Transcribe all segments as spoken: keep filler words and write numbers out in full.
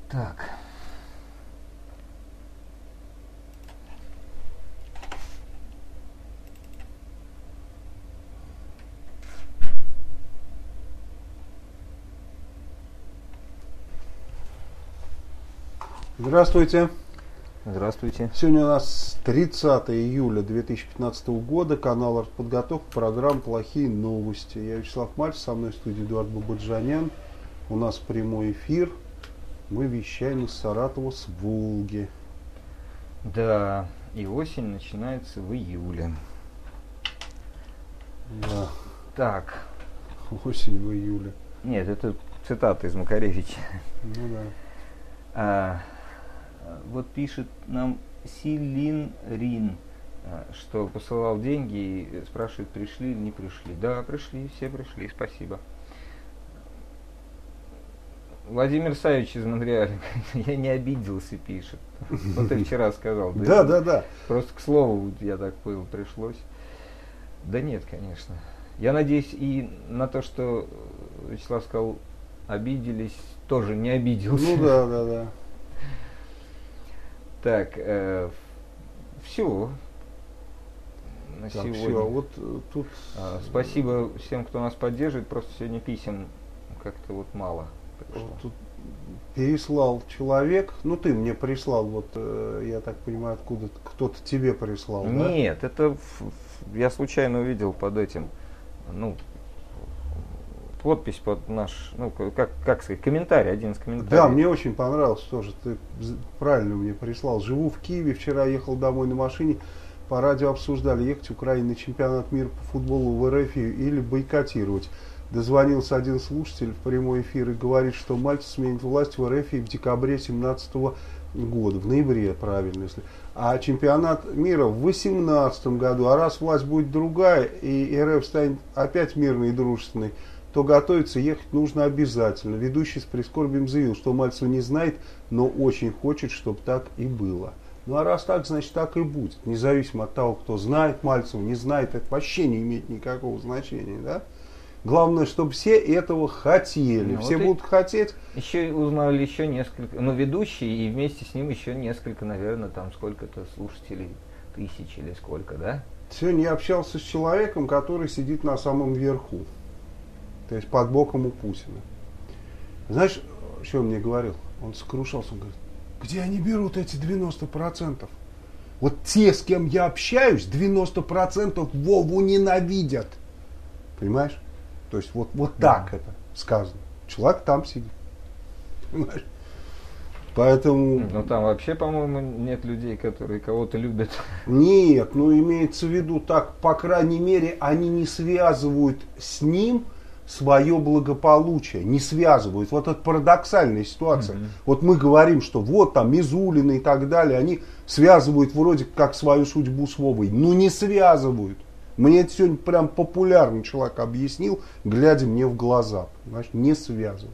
Так. Здравствуйте. Здравствуйте. Сегодня у нас тридцатое июля две тысячи пятнадцатого года, канал «Артподготовка», программа «Плохие новости». Я Вячеслав Мальцев, со мной в студии Эдуард Бабаджанян. У нас прямой эфир. Мы вещаем из Саратова с Волги. Да, и осень начинается в июле. Да. Так. Осень в июле. Нет, это цитата из Макаревича. Ну да. А, вот пишет нам Силин Рин, что посылал деньги и спрашивает, пришли или не пришли. Да, пришли, все пришли, спасибо. Владимир Савич из Монреаля, я не обиделся, пишет. Вот ты вчера сказал. Да, да, да. Просто к слову, я так понял, пришлось. Да нет, конечно. Я надеюсь и на то, что Вячеслав сказал, обиделись, тоже не обиделся. Ну да, да, да. Так, э, все. На так, сегодня. Все, вот тут... А, спасибо всем, кто нас поддерживает. Просто сегодня писем как-то вот мало пришло. Тут переслал человек, ну ты мне прислал, вот я так понимаю, откуда кто-то тебе прислал, да? Нет, это я случайно увидел под этим, ну, подпись под наш, ну, как, как сказать, комментарий, один из комментариев. Да, мне очень понравилось тоже, ты правильно мне прислал. Живу в Киеве, вчера ехал домой на машине, по радио обсуждали, ехать Украине на чемпионат мира по футболу в эр эф или бойкотировать. Дозвонился один слушатель в прямой эфир и говорит, что Мальцев сменит власть в эр эф в декабре две тысячи семнадцатого года, в ноябре, правильно, если. А чемпионат мира в две тысячи восемнадцатом году. А раз власть будет другая и эр эф станет опять мирной и дружественной, то готовиться ехать нужно обязательно. Ведущий с прискорбием заявил, что Мальцев не знает, но очень хочет, чтобы так и было. Ну а раз так, значит так и будет. Независимо от того, кто знает Мальцева, не знает, это вообще не имеет никакого значения, да? Главное, чтобы все этого хотели. Ну, все вот будут хотеть. Еще узнали еще несколько, ну, ведущий, и вместе с ним еще несколько, наверное, там сколько-то слушателей, тысяч или сколько, да? Сегодня я общался с человеком, который сидит на самом верху. То есть под боком у Путина. Знаешь, что он мне говорил? Он сокрушался, он говорит, где они берут эти девяносто процентов? Вот те, с кем я общаюсь, девяносто процентов Вову ненавидят. Понимаешь? То есть вот, вот так это сказано. Человек там сидит. Понимаешь? Поэтому... Ну там вообще, по-моему, нет людей, которые кого-то любят. Нет, ну имеется в виду так, по крайней мере, они не связывают с ним свое благополучие. Не связывают. Вот это парадоксальная ситуация. Mm-hmm. Вот мы говорим, что вот там Мизулина и так далее, они связывают вроде как свою судьбу с Вовой. Ну не связывают. Мне это сегодня прям популярный человек объяснил, глядя мне в глаза. Понимаешь, не связывают.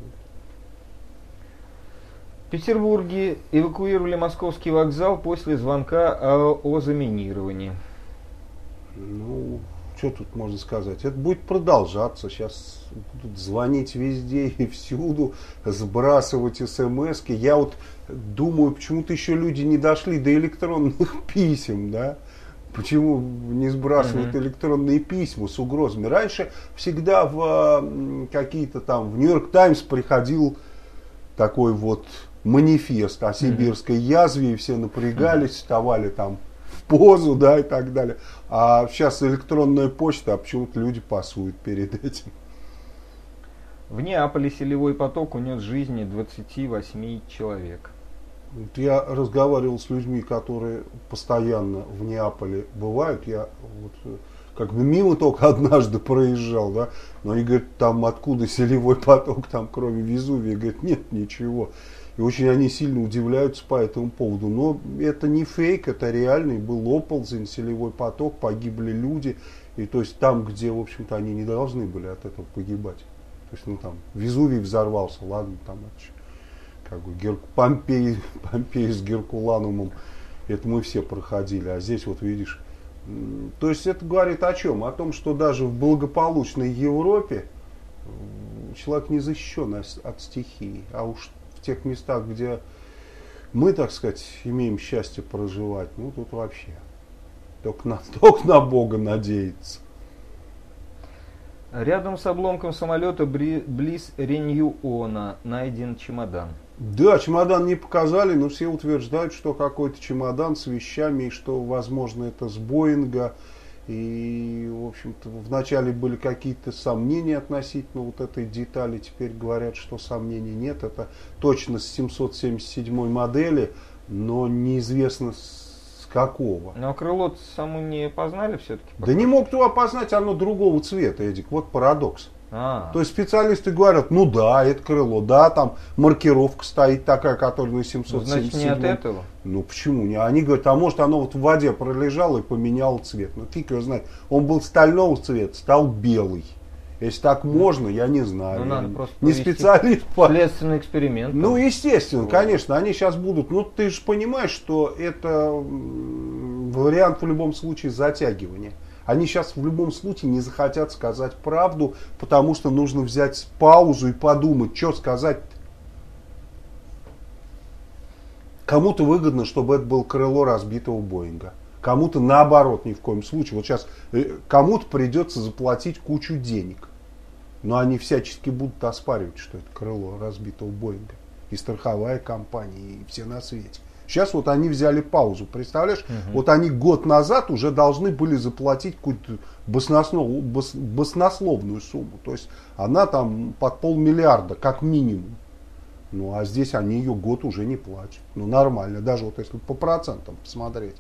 В Петербурге эвакуировали Московский вокзал после звонка о, о заминировании. Ну, что тут можно сказать? Это будет продолжаться. Сейчас будут звонить везде и всюду, сбрасывать смски. Я вот думаю, почему-то еще люди не дошли до электронных писем, да? Почему не сбрасывают uh-huh. электронные письма с угрозами? Раньше всегда в какие-то там, в Нью-Йорк Таймс приходил такой вот манифест о сибирской uh-huh. язве, и все напрягались, uh-huh. вставали там в позу, да, и так далее. А сейчас электронная почта, а почему-то люди пасуют перед этим. В Неаполе селевой поток унес жизни двадцати восьми человек. Вот я разговаривал с людьми, которые постоянно в Неаполе бывают. Я вот как бы мимо только однажды проезжал, да, но они говорят, там откуда селевой поток, там кроме Везувия, говорят, нет ничего. И очень они сильно удивляются по этому поводу. Но это не фейк, это реальный был оползень, селевой поток, погибли люди. И то есть там, где, в общем-то, они не должны были от этого погибать. То есть, ну там, Везувий взорвался, ладно, там это как бы Гер... Помпей, Помпей с Геркуланумом, это мы все проходили, а здесь вот видишь, то есть это говорит о чем? О том, что даже в благополучной Европе человек не защищен от стихии, а уж в тех местах, где мы, так сказать, имеем счастье проживать, ну тут вообще только на, только на Бога надеяться. Рядом с обломком самолета близ Реньюона найден чемодан. Да, чемодан не показали, но все утверждают, что какой-то чемодан с вещами, и что, возможно, это с Боинга. И, в общем-то, вначале были какие-то сомнения относительно вот этой детали. Теперь говорят, что сомнений нет. Это точно с семьсот семьдесят седьмой модели, но неизвестно с какого. Но крыло саму не познали все-таки? Да не мог кто опознать, оно другого цвета, Эдик. Вот парадокс. А. То есть специалисты говорят, ну да, это крыло, да, там маркировка стоит такая, которая на семьсот семьдесят седьмом. Значит, не от этого? Ну почему не? Они говорят, а может оно вот в воде пролежало и поменяло цвет. Ну фиг его знает. Он был стального цвета, стал белый. Если так можно, я не знаю. Ну, я надо просто не специалист по... Следственный эксперимент. Ну, естественно, вот. Конечно, они сейчас будут. Ну, ты же понимаешь, что это вариант в любом случае затягивания. Они сейчас в любом случае не захотят сказать правду, потому что нужно взять паузу и подумать, что сказать-то. Кому-то выгодно, чтобы это было крыло разбитого Боинга. Кому-то наоборот, ни в коем случае. Вот сейчас кому-то придется заплатить кучу денег. Но они всячески будут оспаривать, что это крыло разбитого Боинга. И страховая компания, и все на свете. Сейчас вот они взяли паузу, представляешь? Угу. Вот они год назад уже должны были заплатить какую-то баснословную, бас, баснословную сумму. То есть она там под полмиллиарда, как минимум. Ну а здесь они ее год уже не платят. Ну нормально, даже вот если по процентам посмотреть.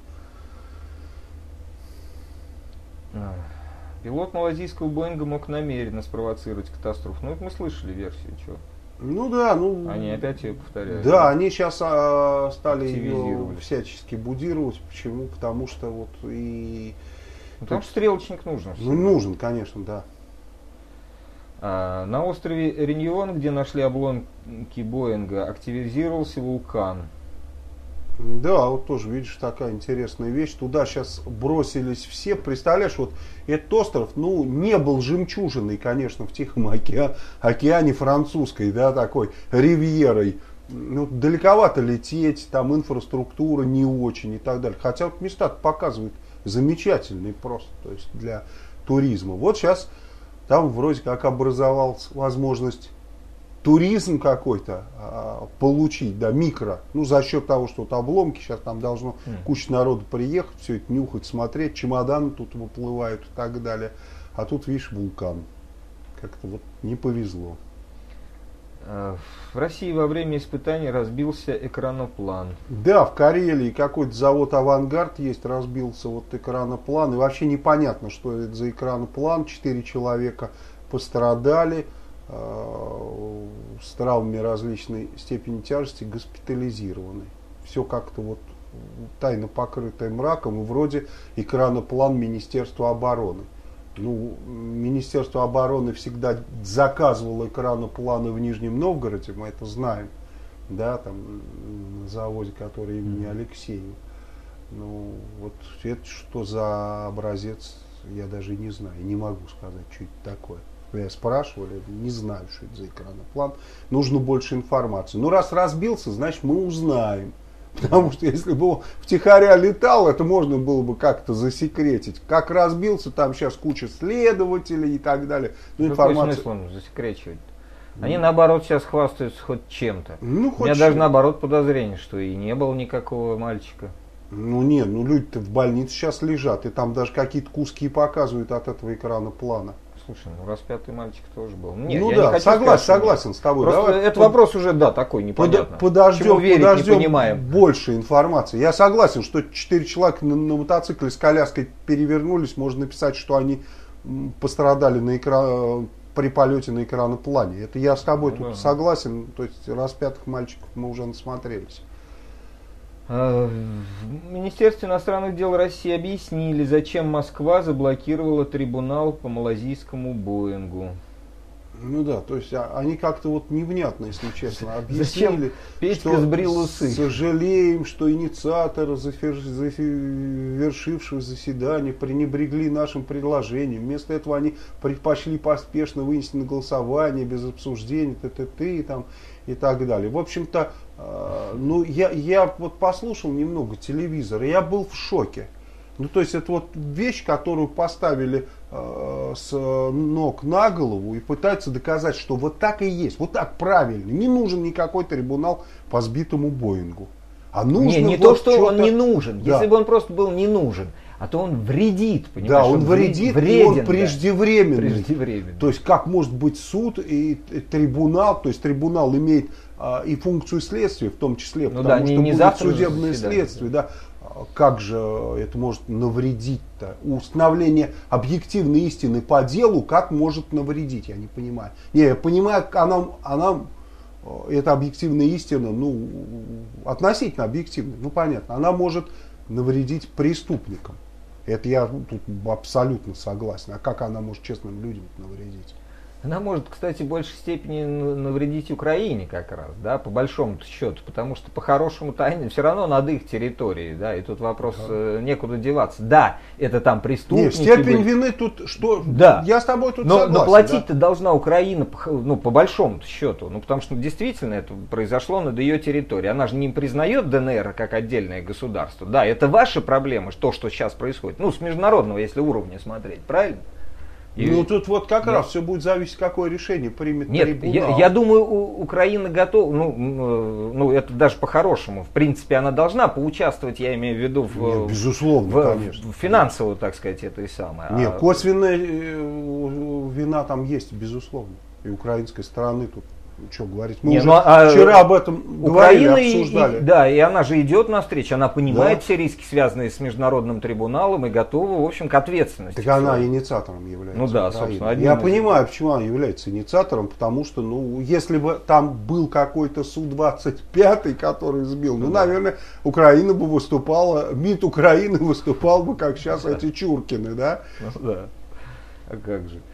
Пилот малазийского Боинга мог намеренно спровоцировать катастрофу. Ну это мы слышали версию, чего? Ну да, ну... Они опять ее повторяют. Да, они сейчас а, стали ее всячески будировать. Почему? Потому что вот и... Ну, потому что стрелочник нужен. Ну нужен, конечно, да. А, на острове Реньюон, где нашли обломки Боинга, активизировался вулкан. Да, вот тоже, видишь, такая интересная вещь. Туда сейчас бросились все. Представляешь, вот этот остров, ну, не был жемчужиной, конечно, в Тихом океане, океане французской, да, такой ривьерой. Ну, далековато лететь, там инфраструктура не очень и так далее. Хотя вот места показывают замечательные просто, то есть для туризма. Вот сейчас там вроде как образовалась возможность туризм какой-то а, получить, да, микро, ну, за счет того, что вот обломки, сейчас там должно mm. куча народу приехать, все это нюхать, смотреть, чемоданы тут выплывают и так далее. А тут, видишь, вулкан. Как-то вот не повезло. В России во время испытаний разбился экраноплан. Да, в Карелии какой-то завод «Авангард» есть, разбился вот экраноплан. И вообще непонятно, что это за экраноплан. Четыре человека пострадали. С травмами различной степени тяжести госпитализированы. Все как-то вот тайно покрытое мраком, и вроде экраноплан Министерства обороны. Ну, Министерство обороны всегда заказывало экранопланы в Нижнем Новгороде, мы это знаем, да, там на заводе, который имени Алексеева. Ну, вот это что за образец, я даже не знаю, не могу сказать, что это такое. Меня спрашивали, не знаю, что это за экраноплан. Нужно больше информации. Ну, раз разбился, значит, мы узнаем. Потому что если бы он втихаря летал, это можно было бы как-то засекретить. Как разбился, там сейчас куча следователей и так далее. Ну, информация... Какой смысл засекречивать? Они, наоборот, сейчас хвастаются хоть чем-то. Ну, хоть У меня чем. даже, наоборот, подозрение, что и не было никакого мальчика. Ну, нет, ну люди-то в больнице сейчас лежат. И там даже какие-то куски показывают от этого экраноплана. Слушай, ну распятый мальчик тоже был. Нет, ну я да, не хочу согласен, сказать, согласен с тобой. Просто Давай этот под... вопрос уже, да, такой непонятно. Подождем, Чему верить, подождем не понимаем. Больше информации. Я согласен, что четыре человека на, на мотоцикле с коляской перевернулись. Можно написать, что они пострадали на экран, при полете на экраноплане. Это я с тобой ну, тут да. согласен. То есть распятых мальчиков мы уже насмотрелись. В Министерстве иностранных дел России объяснили, зачем Москва заблокировала трибунал по малазийскому Боингу. Ну да, то есть они как-то вот невнятно, если честно, объяснили, что сбрил усы. Сожалеем, что инициаторы завершившего заседания пренебрегли нашим предложением. Вместо этого они предпочли поспешно вынести на голосование без обсуждения, т.т.т. там и так далее. В общем-то, э, ну, я, я вот послушал немного телевизора, я был в шоке. Ну, то есть это вот вещь, которую поставили э, с ног на голову и пытаются доказать, что вот так и есть, вот так правильно. Не нужен никакой трибунал по сбитому Боингу. А нужно не, не вот то, что что-то... он не нужен. Да. Если бы он просто был не нужен, а то он вредит, понимаешь? Да, он вредит, вреден, и он да. преждевременный. Преждевременный. То есть как может быть суд и трибунал, то есть трибунал имеет а, и функцию следствия, в том числе, ну потому да, что не, не будет завтра судебное заседание, следствие, да. Как же это может навредить-то? Установление объективной истины по делу, как может навредить, я не понимаю. Не, я понимаю, она, она эта объективная истина, ну, относительно объективная, ну, понятно, она может навредить преступникам. Это я тут абсолютно согласен. А как она может честным людям навредить? Она может, кстати, в большей степени навредить Украине как раз, да, по большому счету, потому что по-хорошему-то они все равно над их территорией, да, и тут вопрос, да. некуда деваться. Да, это там преступники. Нет, степень были. вины тут, что, да. я с тобой тут но, согласен. Но платить-то да? должна Украина, ну, по большому счету, ну, потому что действительно это произошло над ее территорией. Она же не признает ДНР как отдельное государство. Да, это ваши проблемы, то, что сейчас происходит, ну, с международного, если уровня смотреть, правильно? И... Ну тут вот как да. раз все будет зависеть, какое решение примет Нет, трибунал. Я, я думаю, у, Украина готова, ну, ну это даже по-хорошему. В принципе, она должна поучаствовать, я имею в виду, в, Нет, безусловно, в, конечно. в финансовую, так сказать, это и самое. Нет, а... косвенная вина там есть, безусловно. И украинской стороны тут. Что говорить? Мы Не, уже ну, а, вчера об этом Украина говорили, обсуждали. И, и, да, и она же идет навстречу, она понимает да. все риски, связанные с международным трибуналом, и готова, в общем, к ответственности. Так она инициатором является. Ну да, Украина. собственно. Я понимаю, почему она является инициатором, потому что, ну, если бы там был какой-то Су двадцать пять, который сбил, ну, да. наверное, Украина бы выступала, МИД Украины выступал бы, как сейчас да. эти Чуркины, да? Ну да. А как же?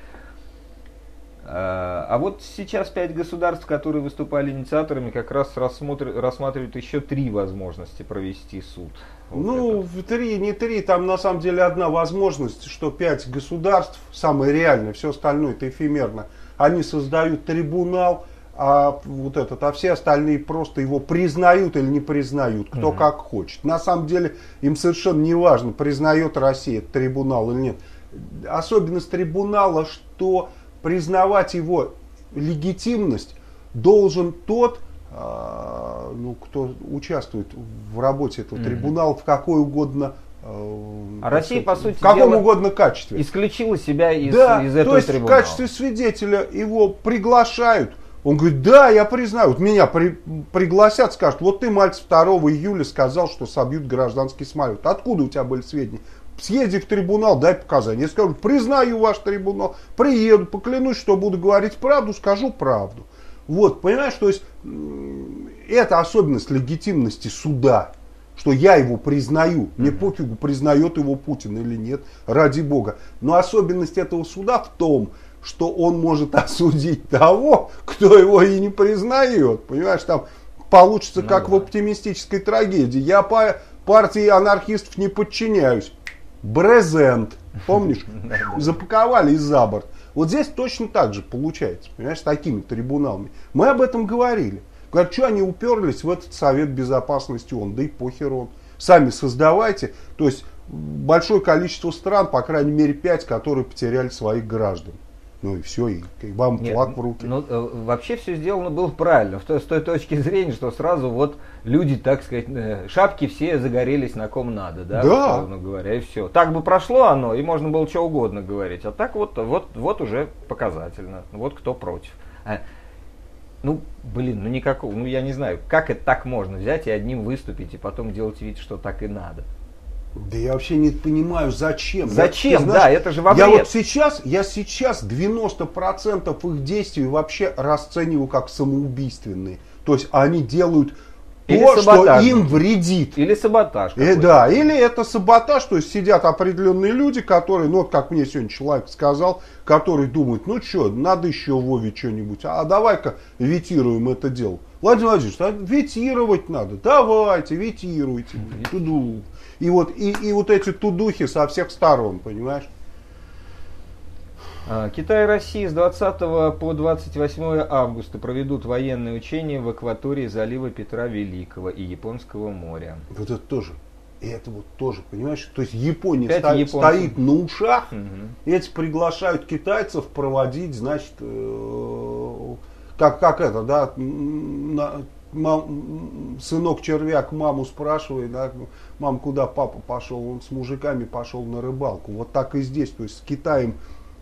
А вот сейчас пять государств, которые выступали инициаторами, как раз рассматривают еще три возможности провести суд. Вот ну, это. три, не три, там на самом деле одна возможность, что пять государств, самое реальное, все остальное это эфемерно, они создают трибунал, а вот этот, а все остальные просто его признают или не признают, кто угу. как хочет. На самом деле им совершенно не важно, признает Россия этот трибунал или нет. Особенность трибунала, что признавать его легитимность должен тот, э, ну, кто участвует в работе этого mm-hmm. трибунала в какой угодно, э, а Россия, по сути в каком дела, угодно качестве. Исключила себя из, да, из этого то есть трибунала. В качестве свидетеля его приглашают. Он говорит, да, я признаю. Вот меня при, пригласят, скажут, вот ты, Мальцев, второго июля сказал, что собьют гражданский самолет. Откуда у тебя были сведения? Съезди в трибунал, дай показания. Я скажу, признаю ваш трибунал, приеду, поклянусь, что буду говорить правду, скажу правду. Вот, понимаешь, то есть это особенность легитимности суда, что я его признаю. Мне пофигу, признает его Путин или нет, ради бога. Но особенность этого суда в том, что он может осудить того, кто его и не признает. Понимаешь, там получится, ну, как да. в оптимистической трагедии. Я по партии анархистов не подчиняюсь. Брезент, помнишь? Запаковали и за борт. Вот здесь точно так же получается, понимаешь, с такими трибуналами. Мы об этом говорили. Говорят, что они уперлись в этот Совет Безопасности ООН, да и похер он. Сами создавайте. То есть большое количество стран, по крайней мере пять, которые потеряли своих граждан. Ну и все, и, и вам флаг в руки. Ну, э, вообще все сделано было правильно, с той точки зрения, что сразу вот люди, так сказать, э, шапки все загорелись на ком надо, да, да. условно говоря, и все. Так бы прошло оно, и можно было что угодно говорить, а так вот, вот, вот уже показательно, вот кто против. А, ну, блин, ну никакого, ну я не знаю, как это так можно взять и одним выступить, и потом делать вид, что так и надо. Да я вообще не понимаю, зачем. Зачем, я, ты знаешь, да, это же во вред. Я вот сейчас, я сейчас девяносто процентов их действий вообще расцениваю как самоубийственные. То есть они делают или то, саботаж. Что им вредит. Или саботаж. И, да, или это саботаж, то есть сидят определенные люди, которые, ну вот как мне сегодня человек сказал, который думает, ну что, надо еще Вове что-нибудь, а давай-ка ветируем это дело. Владимир Владимирович, а ветировать надо, давайте, ветируйте. Туду. И вот, и, и вот эти тудухи со всех сторон, понимаешь? Китай и Россия с двадцатого по двадцать восьмое августа проведут военные учения в акватории залива Петра Великого и Японского моря. Вот это тоже. И это вот тоже, понимаешь? То есть Япония Опять sto- стоит на ушах, угу. эти приглашают китайцев проводить, значит, э- как, как это, да, на, мам, сынок червяк маму спрашивает, да, мам, куда папа пошел? Он с мужиками пошел на рыбалку. Вот так и здесь, то есть с Китаем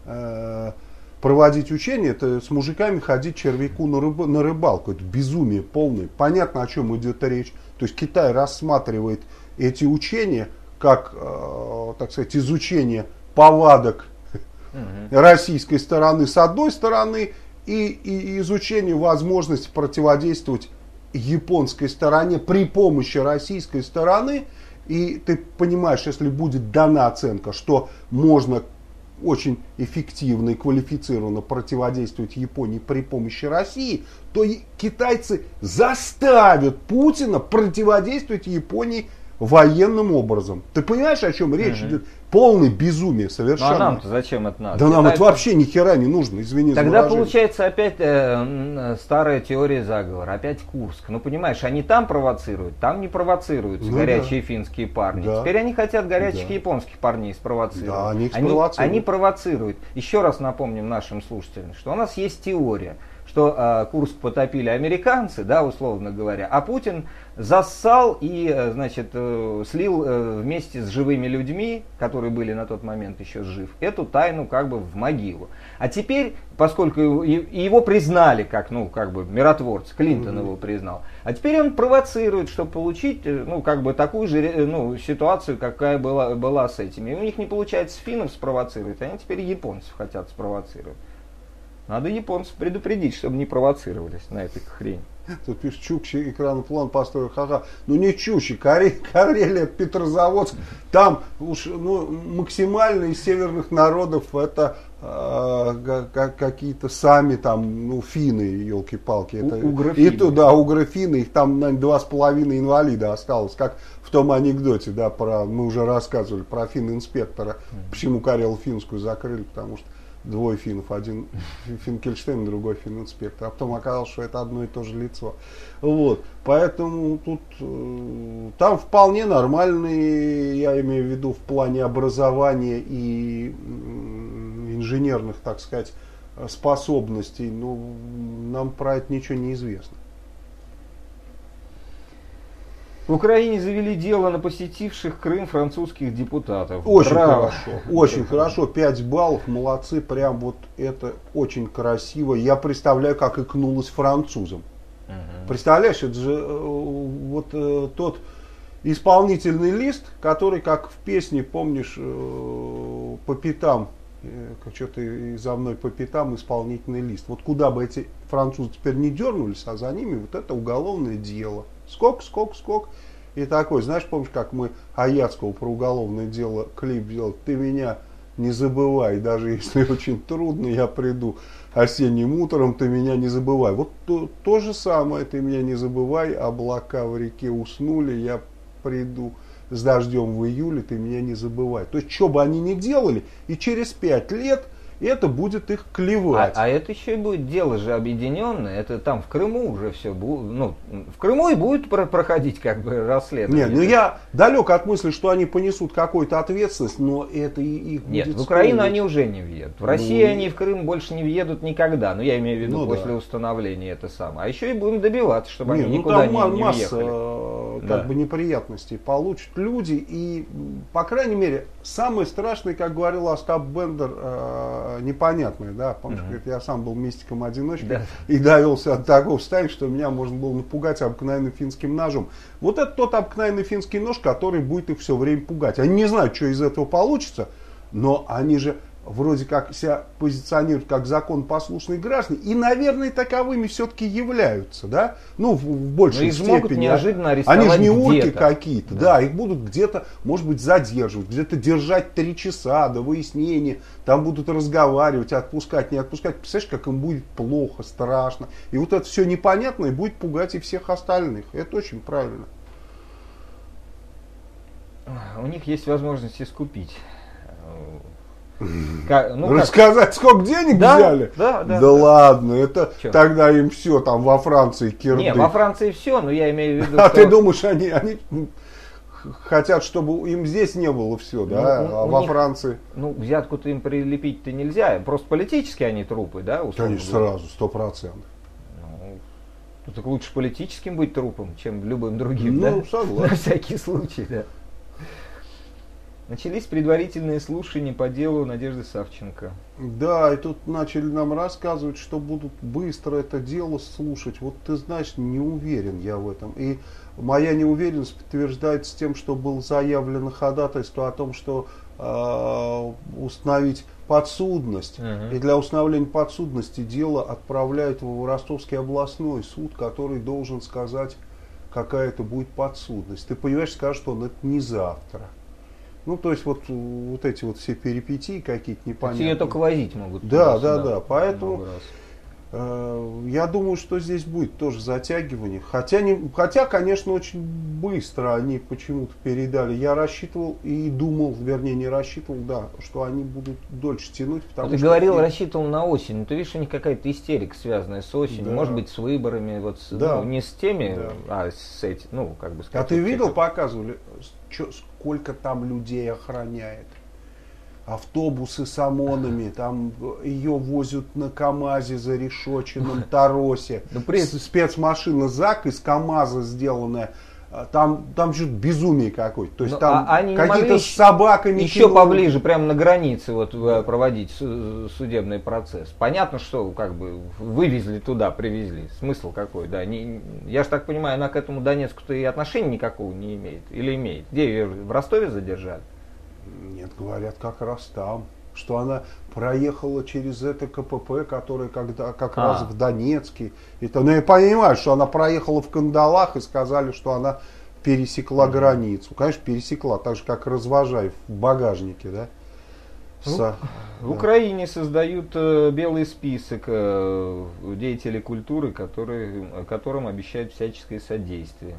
э- проводить учения, это с мужиками ходить червяку на, рыб, на рыбалку. Это безумие полное. Понятно, о чем идет речь. То есть Китай рассматривает эти учения как, э, так сказать, изучение повадок угу. российской стороны с одной стороны и, и изучение возможности противодействовать японской стороне при помощи российской стороны. И ты понимаешь, если будет дана оценка, что можно очень эффективно и квалифицированно противодействовать Японии при помощи России, то и китайцы заставят Путина противодействовать Японии военным образом. Ты понимаешь, о чем речь угу. идет? Полное безумие совершенно. Ну а нам-то зачем это надо? Да нам Китай... это вообще ни хера не нужно, извини Тогда за выражение. Получается опять э, старая теория заговора, опять Курск. Ну понимаешь, они там провоцируют, там не провоцируются ну, горячие да. финские парни. Да. Теперь они хотят горячих да. японских парней спровоцировать. Да, они, их они, спровоцируют. они провоцируют. Еще раз напомним нашим слушателям, что у нас есть теория, что э, Курск потопили американцы, да, условно говоря, а Путин зассал и, э, значит, э, слил э, вместе с живыми людьми, которые были на тот момент еще жив, эту тайну как бы в могилу. А теперь, поскольку его, его признали как, ну, как бы миротворца, Клинтон mm-hmm. его признал, а теперь он провоцирует, чтобы получить, ну, как бы такую же, ну, ситуацию, какая была, была с этими. И у них не получается финнов спровоцировать, они теперь японцев хотят спровоцировать. Надо японцев предупредить, чтобы не провоцировались на эту хрень. Тут пишет, Чукчи экранный план построил, ха-ха. Ну не Чукчи, Карелия, Карелия, Петрозаводск. Там уж ну, максимально из северных народов это э, как, какие-то сами там, ну, финны, елки-палки. Это, угрофины. И туда угрофины, их там, наверное, два с половиной инвалида осталось. Как в том анекдоте, да, про, мы уже рассказывали про финн-инспектора. Mm-hmm. Почему Карело-Финскую закрыли, потому что двое финнов, один Финкельштейн, другой финн-инспектор, а потом оказалось, что это одно и то же лицо. Вот. Поэтому тут э, там вполне нормальные, я имею в виду в плане образования и э, инженерных, так сказать, способностей, но нам про это ничего не известно. В Украине завели дело на посетивших Крым французских депутатов. Очень Браво. хорошо, очень хорошо, пять баллов, молодцы, прям вот это очень красиво. Я представляю, как икнулось французам. Угу. Представляешь, это же э, вот э, тот исполнительный лист, который, как в песне, помнишь, э, по пятам, э, что-то за мной по пятам исполнительный лист. Вот куда бы эти французы теперь не дернулись, а за ними вот это уголовное дело. Скок, скок, скок. И такой, знаешь, помнишь, как мы Аяцкого про уголовное дело клип делали? Ты меня не забывай, даже если очень трудно, я приду осенним утром, ты меня не забывай. Вот то, то же самое, ты меня не забывай, облака в реке уснули, я приду с дождем в июле, ты меня не забывай. То есть, что бы они ни делали, и через пять лет это будет их клевать. А, а это еще и будет дело же объединенное. Это там в Крыму уже все будет. Ну, в Крыму и будет про- проходить как бы расследование. Нет, ну я далек от мысли, что они понесут какую-то ответственность, но это и их Нет, будет в Украину стоить. Они уже не въедут. В России ну, они в Крым больше не въедут никогда. Ну, я имею в виду ну, после да. установления это самое. А еще и будем добиваться, чтобы Нет, они ну, никуда там не, не масса, въехали. как Да. бы неприятностей получат люди. И, по крайней мере, самое страшное, как говорил Остап Бендер, э, непонятное. Да, помнишь, uh-huh. говорит, я сам был мистиком-одиночкой да. и довелся до такого состояния, что меня можно было напугать обыкновенным финским ножом. Вот это тот обыкновенный финский нож, который будет их все время пугать. Они не знают, что из этого получится, но они же вроде как себя позиционируют как законопослушные граждане, и, наверное, таковыми все-таки являются, да, ну, в, в большей их степени. Могут неожиданно арестовать Они же не орки где-то. какие-то, да. да, их будут где-то, может быть, задерживать, где-то держать три часа до выяснения, там будут разговаривать, отпускать, не отпускать. Представляешь, как им будет плохо, страшно. И вот это все непонятное будет пугать и всех остальных. Это очень правильно. У них есть возможность искупить Как, ну, Рассказать, как... сколько денег да, взяли? Да, да. Да, да. ладно, это Чё? тогда им все, там во Франции кирды. Не, во Франции все, но я имею в виду, А что... ты думаешь, они, они хотят, чтобы им здесь не было все, да? Ну, а у во них, Франции? Ну, взятку-то им прилепить-то нельзя. Просто политически они трупы, да? Конечно, говоря. сразу, сто процентов. Ну, ну, так лучше политическим быть трупом, чем любым другим, ну, да? согласен. На всякий случай, да. Начались предварительные слушания по делу Надежды Савченко. Да, и тут начали нам рассказывать, что будут быстро это дело слушать. Вот ты знаешь, не уверен я в этом. И моя неуверенность подтверждается тем, что было заявлено ходатайство о том, что э, установить подсудность. Угу. И для установления подсудности дело отправляют в Ростовский областной суд, который должен сказать, какая это будет подсудность. Ты понимаешь, скажешь, что он это не завтра. Ну, то есть вот, вот эти вот все перипетии какие-то непонятные. Ее только возить могут. Да, да, да. Поэтому раз. э, я думаю, что здесь будет тоже затягивание. Хотя, не, хотя, конечно, очень быстро они почему-то передали. Я рассчитывал и думал, вернее, не рассчитывал, да, что они будут дольше тянуть. Потому а ты что говорил, и... рассчитывал на осень. Ты видишь, у них какая-то истерика, связанная с осенью. Да. Может быть, с выборами. Вот с, Да. ну, не с теми, Да. а с этим, ну, как бы сказать. А ты вот видел, тех, показывали, чё, сколько там людей охраняет? Автобусы с ОМОНами, там ее возят на КамАЗе зарешоченном Таросе. Ну, при- С- Спецмашина ЗАК из КамАЗа сделанная. А, Там, там что-то безумие какое-то. То есть Ну, там а они не какие-то могли с собаками. еще кинули. поближе, прямо на границе вот э, проводить су- судебный процесс. Понятно, что как бы вывезли туда, привезли. Смысл какой, да? Не, я же так понимаю, она к этому Донецку-то и отношения никакого не имеет. Или имеет? Где ее в Ростове задержали? Нет, говорят, как раз там. Что она проехала через это КПП, которое когда, как А. раз в Донецке. Это, ну, я понимаю, что она проехала в кандалах и сказали, что она пересекла mm-hmm. границу. Конечно, пересекла, так же, как Развожаев в багажнике, да? В, Со, в да. Украине создают э, белый список э, деятелей культуры, которые, которым обещают всяческое содействие.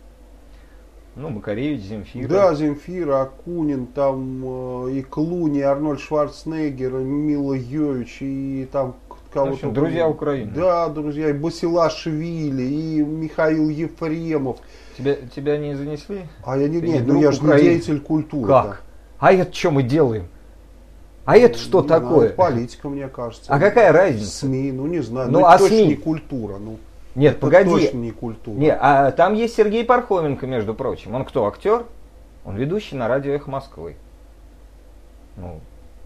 Ну, Макаревич, Земфира. Да, Земфира, Акунин, там э, и Клуни, Арнольд Шварценеггер, и Мила Йович, и там кого-то. В общем, друзья Украины. Да, друзья, и Басилашвили, и Михаил Ефремов. Тебя, тебя не занесли? А я не, Ты нет, не ну друг я же не Украины. деятель культуры. Как? А это что мы делаем? А это что не такое? Знаю, политика, мне кажется. А какая разница? СМИ, ну не знаю. Ну, Ну, а это точно СМИ? не культура. Ну, Нет, это погоди. точно не культура. Не, а там есть Сергей Пархоменко, между прочим. Он кто, актер? Он ведущий на радио «Эхо Москвы». Ну,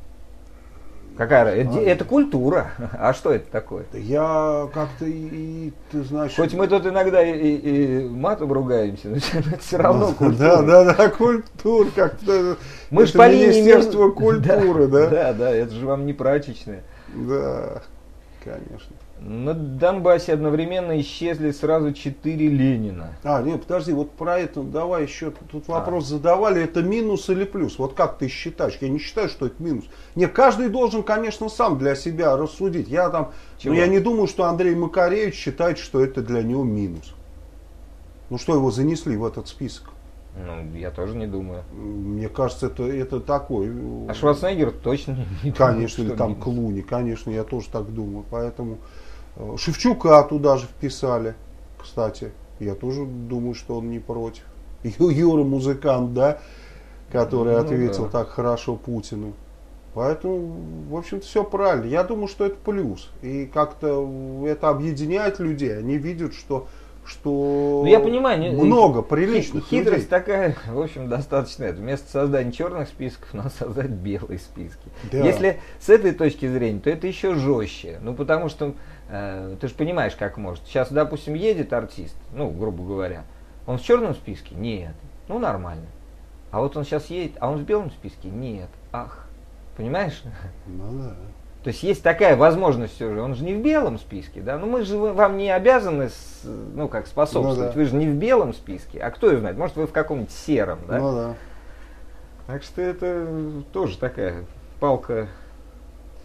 какая разница? Это культура. А что это такое? Я как-то и, и ты знаешь... Хоть мы тут иногда и, и, и матом ругаемся, но это все равно культура. Да, да, да, культура, как-то. Мы это ж по линии Министерство мин- культуры, да? Да, да, это же вам не прачечная. Да, конечно. На Донбассе одновременно исчезли сразу четыре Ленина. А, нет, подожди, вот про это давай еще, тут вопрос А. задавали, это минус или плюс? Вот как ты считаешь? Я не считаю, что это минус. Нет, каждый должен, конечно, сам для себя рассудить. Я там, Чего? но я не думаю, что Андрей Макаревич считает, что это для него минус. Ну что его занесли в этот список? Ну, я тоже не думаю. Мне кажется, это, это такой... А Шварценеггер точно не, не Конечно, думаю, или что там минус. Клуни, конечно, я тоже так думаю. Поэтому э, Шевчука туда же вписали, кстати. Я тоже думаю, что он не против. Ю- Юра музыкант, да, который Ну, ответил да. так хорошо Путину. Поэтому, в общем-то, все правильно. Я думаю, что это плюс. И как-то это объединяет людей. Они видят, что, что Ну, я понимаю, не- много приличных хи- Хитрость людей. такая, в общем, достаточно. Это вместо создания черных списков надо создать белые списки. Да. Если с этой точки зрения, то это еще жестче. Ну, потому что э, ты же понимаешь, как может. Сейчас, допустим, едет артист, ну, грубо говоря, он в черном списке? Нет. Ну, нормально. А вот он сейчас едет, а он в белом списке? Нет. Ах. Понимаешь? Ну, да. То есть есть такая возможность все же. Он же не в белом списке, да? Ну мы же вам не обязаны, с- ну как способствовать. Ну да. Вы же не в белом списке. А кто ее знает? Может вы в каком-нибудь сером, да? Ну да. Так что это тоже такая палка.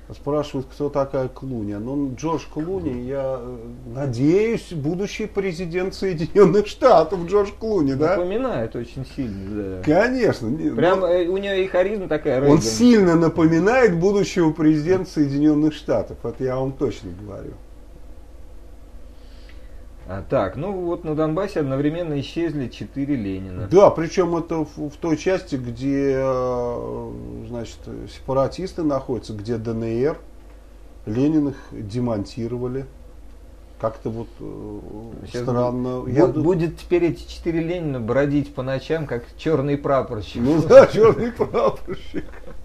Спрашивают, кто такая Клуни. Ну, Джордж Клуни, я надеюсь, будущий президент Соединенных Штатов Джордж Клуни, да? Напоминает очень сильно, да. Конечно. Прям но... у нее и харизма такая. Он Рейган. Сильно напоминает будущего президента Соединенных Штатов. Это я вам точно говорю. А, так, ну вот на Донбассе одновременно исчезли четыре Ленина. Да, причем это в, в той части, где, значит, сепаратисты находятся, где ДНР, Ленин их демонтировали. Как-то вот сейчас странно. Будет, Я будет теперь эти четыре Ленина бродить по ночам, как черный прапорщик. Ну да, черный прапорщик.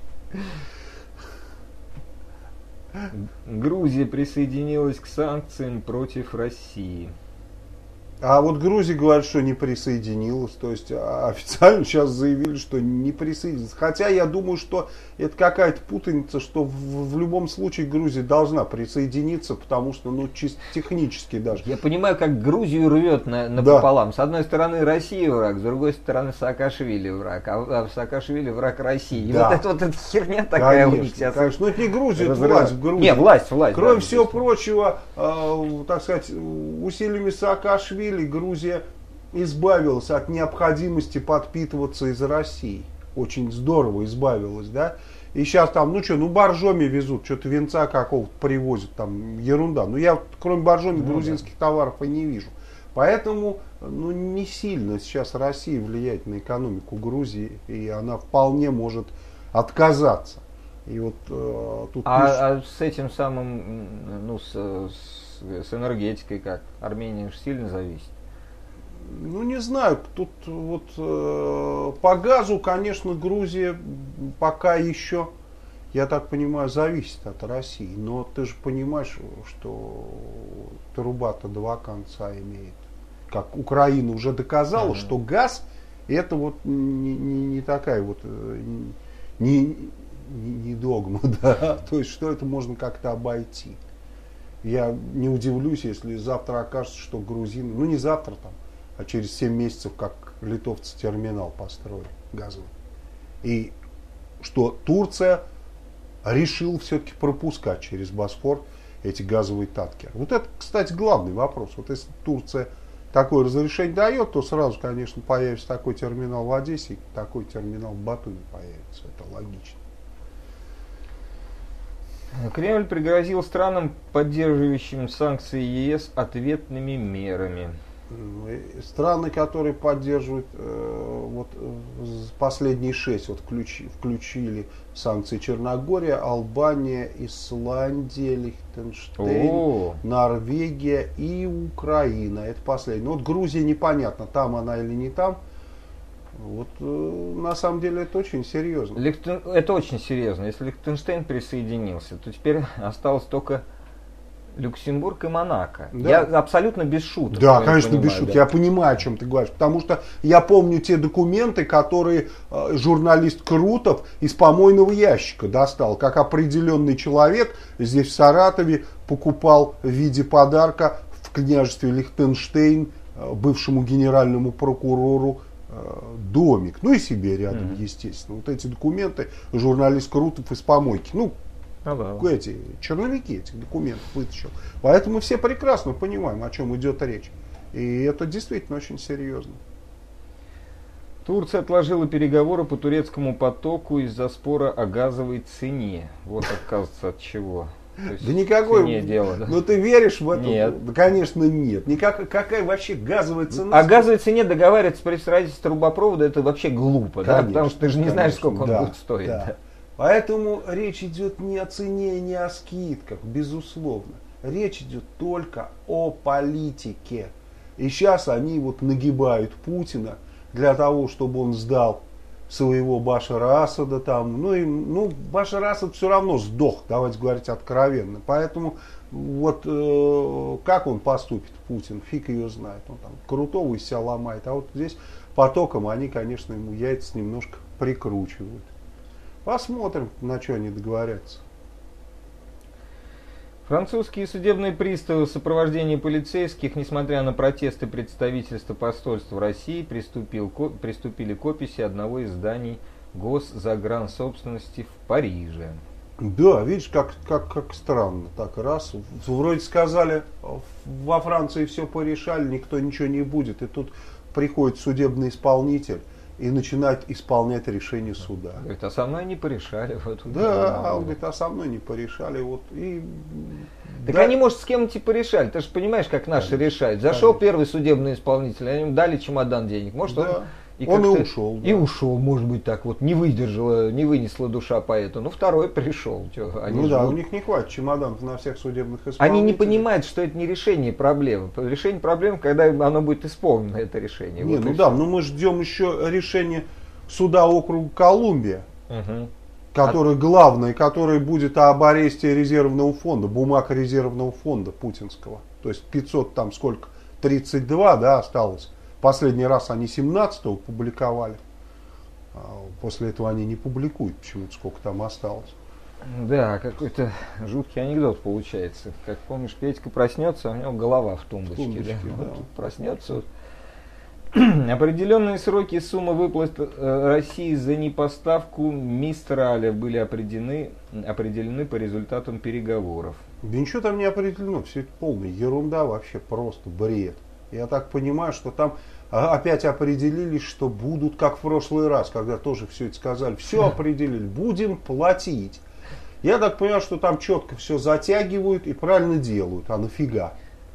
Грузия присоединилась к санкциям против России. А вот Грузия говорит, что не присоединилась. То есть официально сейчас заявили, что не присоединилась. Хотя я думаю, что это какая-то путаница, что в, в любом случае Грузия должна присоединиться, потому что, ну, чисто технически даже. Я понимаю, как Грузию рвет на, напополам. Да. С одной стороны Россия враг, с другой стороны Саакашвили враг. А Саакашвили враг России. Да. И вот эта вот эта херня такая конечно, у них сейчас. Конечно, но это не Грузия, это власть в Грузии. Не, власть, власть. Кроме да, всего прочего, э, так сказать, усилиями Саакашвили Грузия избавилась от необходимости подпитываться из России. Очень здорово избавилась, да. И сейчас там, ну что, ну боржоми везут, что-то венца какого-то привозят, там ерунда. Ну я кроме боржоми ну, грузинских да. товаров и не вижу. Поэтому, ну не сильно сейчас Россия влияет на экономику Грузии, и она вполне может отказаться. И вот э, тут а, пишут... а с этим самым, ну с, с, с энергетикой как? Армения же сильно зависит. Ну, не знаю, тут вот э, по газу, конечно, Грузия пока еще, я так понимаю, зависит от России. Но ты же понимаешь, что труба-то два конца имеет. Как Украина уже доказала, ага. что газ это вот не, не, не такая вот не, не, не догма, да. То есть, что это можно как-то обойти. Я не удивлюсь, если завтра окажется, что грузины, ну не завтра там, а через семь месяцев, как литовцы терминал построили газовый. И что Турция решила все-таки пропускать через Босфор эти газовые танкеры. Вот это, кстати, главный вопрос. Вот если Турция такое разрешение дает, то сразу, конечно, появится такой терминал в Одессе, и такой терминал в Батуми появится. Это логично. Кремль пригрозил странам, поддерживающим санкции ЕС, ответными мерами. Страны, которые поддерживают, э, вот последние шесть вот включи, включили санкции: Черногория, Албания, Исландия, Лихтенштейн, О! Норвегия и Украина. Это последнее. Вот Грузия непонятно, там она или не там. Вот э, на самом деле это очень серьезно. Лихтен... Это очень серьезно. Если Лихтенштейн присоединился, то теперь осталось только Люксембург и Монако. Да. Я абсолютно без шуток. Да, конечно, понимаю, без шуток. Да. Я понимаю, о чем ты говоришь. Потому что я помню те документы, которые э, журналист Крутов из помойного ящика достал. Как определенный человек здесь в Саратове покупал в виде подарка в княжестве Лихтенштейн э, бывшему генеральному прокурору э, домик. Ну и себе рядом, mm-hmm. естественно. Вот эти документы журналист Крутов из помойки. Ну, А, да. Эти черновики этих документов вытащил. Поэтому все прекрасно понимаем, о чем идет речь. И это действительно очень серьезно. Турция отложила переговоры по турецкому потоку из-за спора о газовой цене. Вот, оказывается, от чего. Да никакой. Дело, да? Ну ты веришь в это? Нет. Да, конечно, нет. Никак, какая вообще газовая цена? О газовой цене договариваться при строительстве трубопровода это вообще глупо, конечно, да? Потому что ты же не конечно, знаешь, сколько он да, будет стоить. Да. Да. Поэтому речь идет не о цене, не о скидках, безусловно. Речь идет только о политике. И сейчас они вот нагибают Путина для того, чтобы он сдал своего Башара Асада там. Ну, и, ну Башар Асад все равно сдох, давайте говорить откровенно. Поэтому вот э, как он поступит, Путин, фиг ее знает. Он там крутого из себя ломает. А вот здесь потоком они, конечно, ему яйца немножко прикручивают. Посмотрим, на что они договорятся. Французские судебные приставы в сопровождении полицейских, несмотря на протесты представительства посольства России, приступил, приступили к описи одного из зданий госзагрансобственности в Париже. Да, видишь, как, как, как странно. Так, раз, вроде сказали, во Франции все порешали, никто ничего не будет. И тут приходит судебный исполнитель и начинает исполнять решение суда. Говорит, а со мной не порешали. Вот, да, а он говорит, а со мной не порешали. Вот, и, так да. они, может, с кем-нибудь порешали. Ты же понимаешь, как наши конечно, решают. Зашел конечно. Первый судебный исполнитель, они ему дали чемодан денег. Может, да. он... И он и ушел. И да. ушел, может быть, так вот, не выдержала, не вынесла душа поэта. Ну, второй пришел. Чё, они ну ждут. Да, у них не хватит чемоданов на всех судебных исполнителей. Они не понимают, что это не решение проблемы. Решение проблемы, когда оно будет исполнено, это решение. Не, вот ну да, но мы ждем еще решения суда округа Колумбия, угу. который а... главный, который будет об аресте резервного фонда, бумаг резервного фонда путинского. То есть пятьсот там сколько, тридцать два, да, осталось. Последний раз они семнадцатого публиковали. После этого они не публикуют почему-то, сколько там осталось. Да, какой-то жуткий анекдот получается. Как помнишь, Петька проснется, у него голова в тумбочке. В тумбочке да? Да. Вот проснется. Определенные сроки и сумма выплат России за непоставку Мистраля были определены, определены по результатам переговоров. Да ничего там не определено, все это полная ерунда, вообще просто бред. Я так понимаю, что там опять определили, что будут, как в прошлый раз, когда тоже все это сказали, все определили, будем платить. Я так понимаю, что там четко все затягивают и правильно делают, а нафига?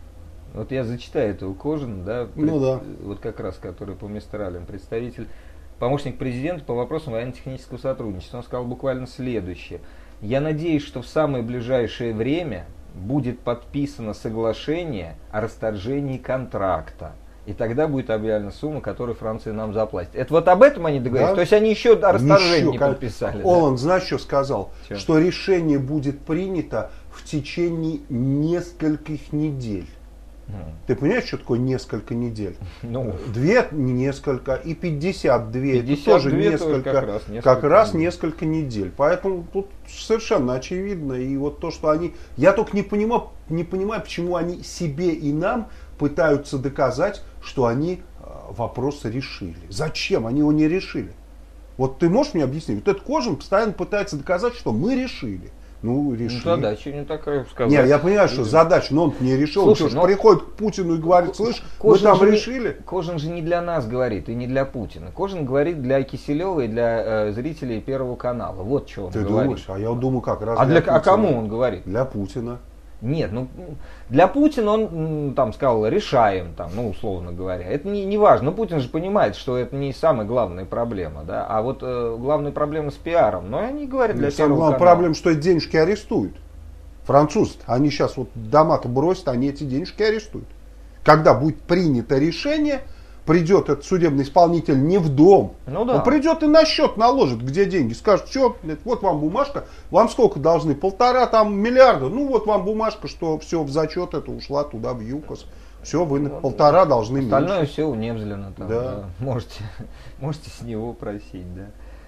Вот я зачитаю этого Кожина, да, ну, пред, да. вот как раз, который по Мистралям, представитель, помощник президента по вопросам военно-технического сотрудничества. Он сказал буквально следующее. Я надеюсь, что в самое ближайшее время будет подписано соглашение о расторжении контракта. И тогда будет объявлена сумма, которую Франция нам заплатит. Это вот об этом они договорились? Да? То есть они еще о расторжении еще, не подписали? Оланд, да? Знаешь, что сказал? Че? Что решение будет принято в течение нескольких недель. Mm. Ты понимаешь, что такое несколько недель? Ну. Две несколько и пятьдесят две. пятьдесят две это тоже несколько, как раз несколько, как раз несколько недель. Поэтому тут совершенно очевидно. И вот то, что они... Я только не понимаю, не понимаю, почему они себе и нам пытаются доказать, что они вопрос решили. Зачем? Они его не решили. Вот ты можешь мне объяснить? Вот этот Кожин постоянно пытается доказать, что мы решили. Ну, решили. Ну, задача не такая, сказать. Нет, я понимаю, что задача, но он не решил. Слушай, он что, но... приходит к Путину и говорит, слышь, Кожин мы там решили. Не, Кожин же не для нас говорит и не для Путина. Кожин говорит для Киселева и для э, зрителей Первого канала. Вот что он Ты говорит. Думаешь, а я думаю, как раз а для, для А кому он говорит? Для Путина. Нет, ну для Путина он там сказал, решаем, там, ну, условно говоря. Это не, не важно. Но Путин же понимает, что это не самая главная проблема, да. А вот э, главная проблема с пиаром. Но они говорят для Первого канала. Самая проблема, что эти денежки арестуют. Французы, они сейчас вот дома-то бросят, они эти денежки арестуют. Когда будет принято решение, придет этот судебный исполнитель не в дом, ну, да. он придет и на счет наложит, где деньги. Скажет, что, вот вам бумажка, вам сколько должны? Полтора там миллиарда. Ну вот вам бумажка, что все в зачет, это ушла туда в ЮКОС. Все, вы на полтора должны меньше. Остальное все у Невзлина там, да. Да. Можете, можете с него просить, да.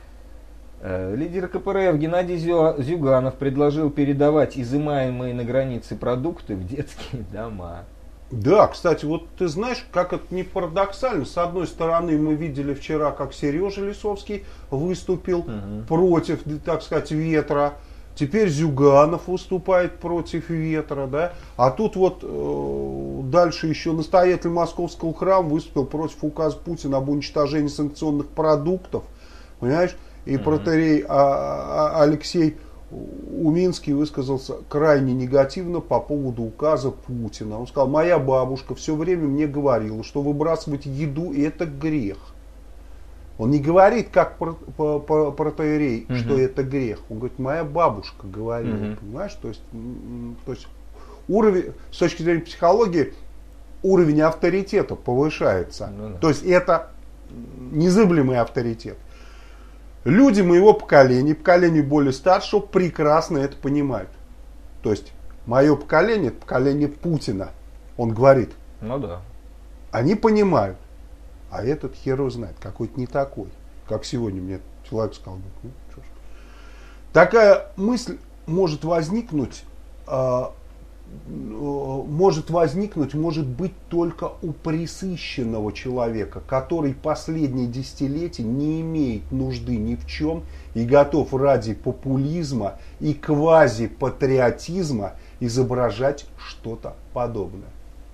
Лидер КПРФ Геннадий Зюганов предложил передавать изымаемые на границе продукты в детские дома. Да, кстати, вот ты знаешь, как это не парадоксально. С одной стороны, мы видели вчера, как Сережа Лисовский выступил угу. против, так сказать, ветра. Теперь Зюганов выступает против ветра, да. А тут вот э, дальше еще настоятель Московского храма выступил против указа Путина об уничтожении санкционных продуктов. Понимаешь? И угу. протоиерей а, а, Алексей Уминский высказался крайне негативно по поводу указа Путина. Он сказал, моя бабушка все время мне говорила, что выбрасывать еду это грех. Он не говорит, как протоиерей, угу. что это грех. Он говорит, моя бабушка говорила. Угу. Понимаешь? То есть, то есть уровень, с точки зрения психологии, уровень авторитета повышается. Ну, да. То есть это незыблемый авторитет. Люди моего поколения, поколения более старшего, прекрасно это понимают. То есть, мое поколение, это поколение Путина. Он говорит. Ну да. Они понимают. А этот хер его знает. Какой-то не такой. Как сегодня мне человек сказал. Ну, что ж. Такая мысль может возникнуть э, может возникнуть, может быть только у пресыщенного человека, который последние десятилетия не имеет нужды ни в чем и готов ради популизма и квазипатриотизма изображать что-то подобное.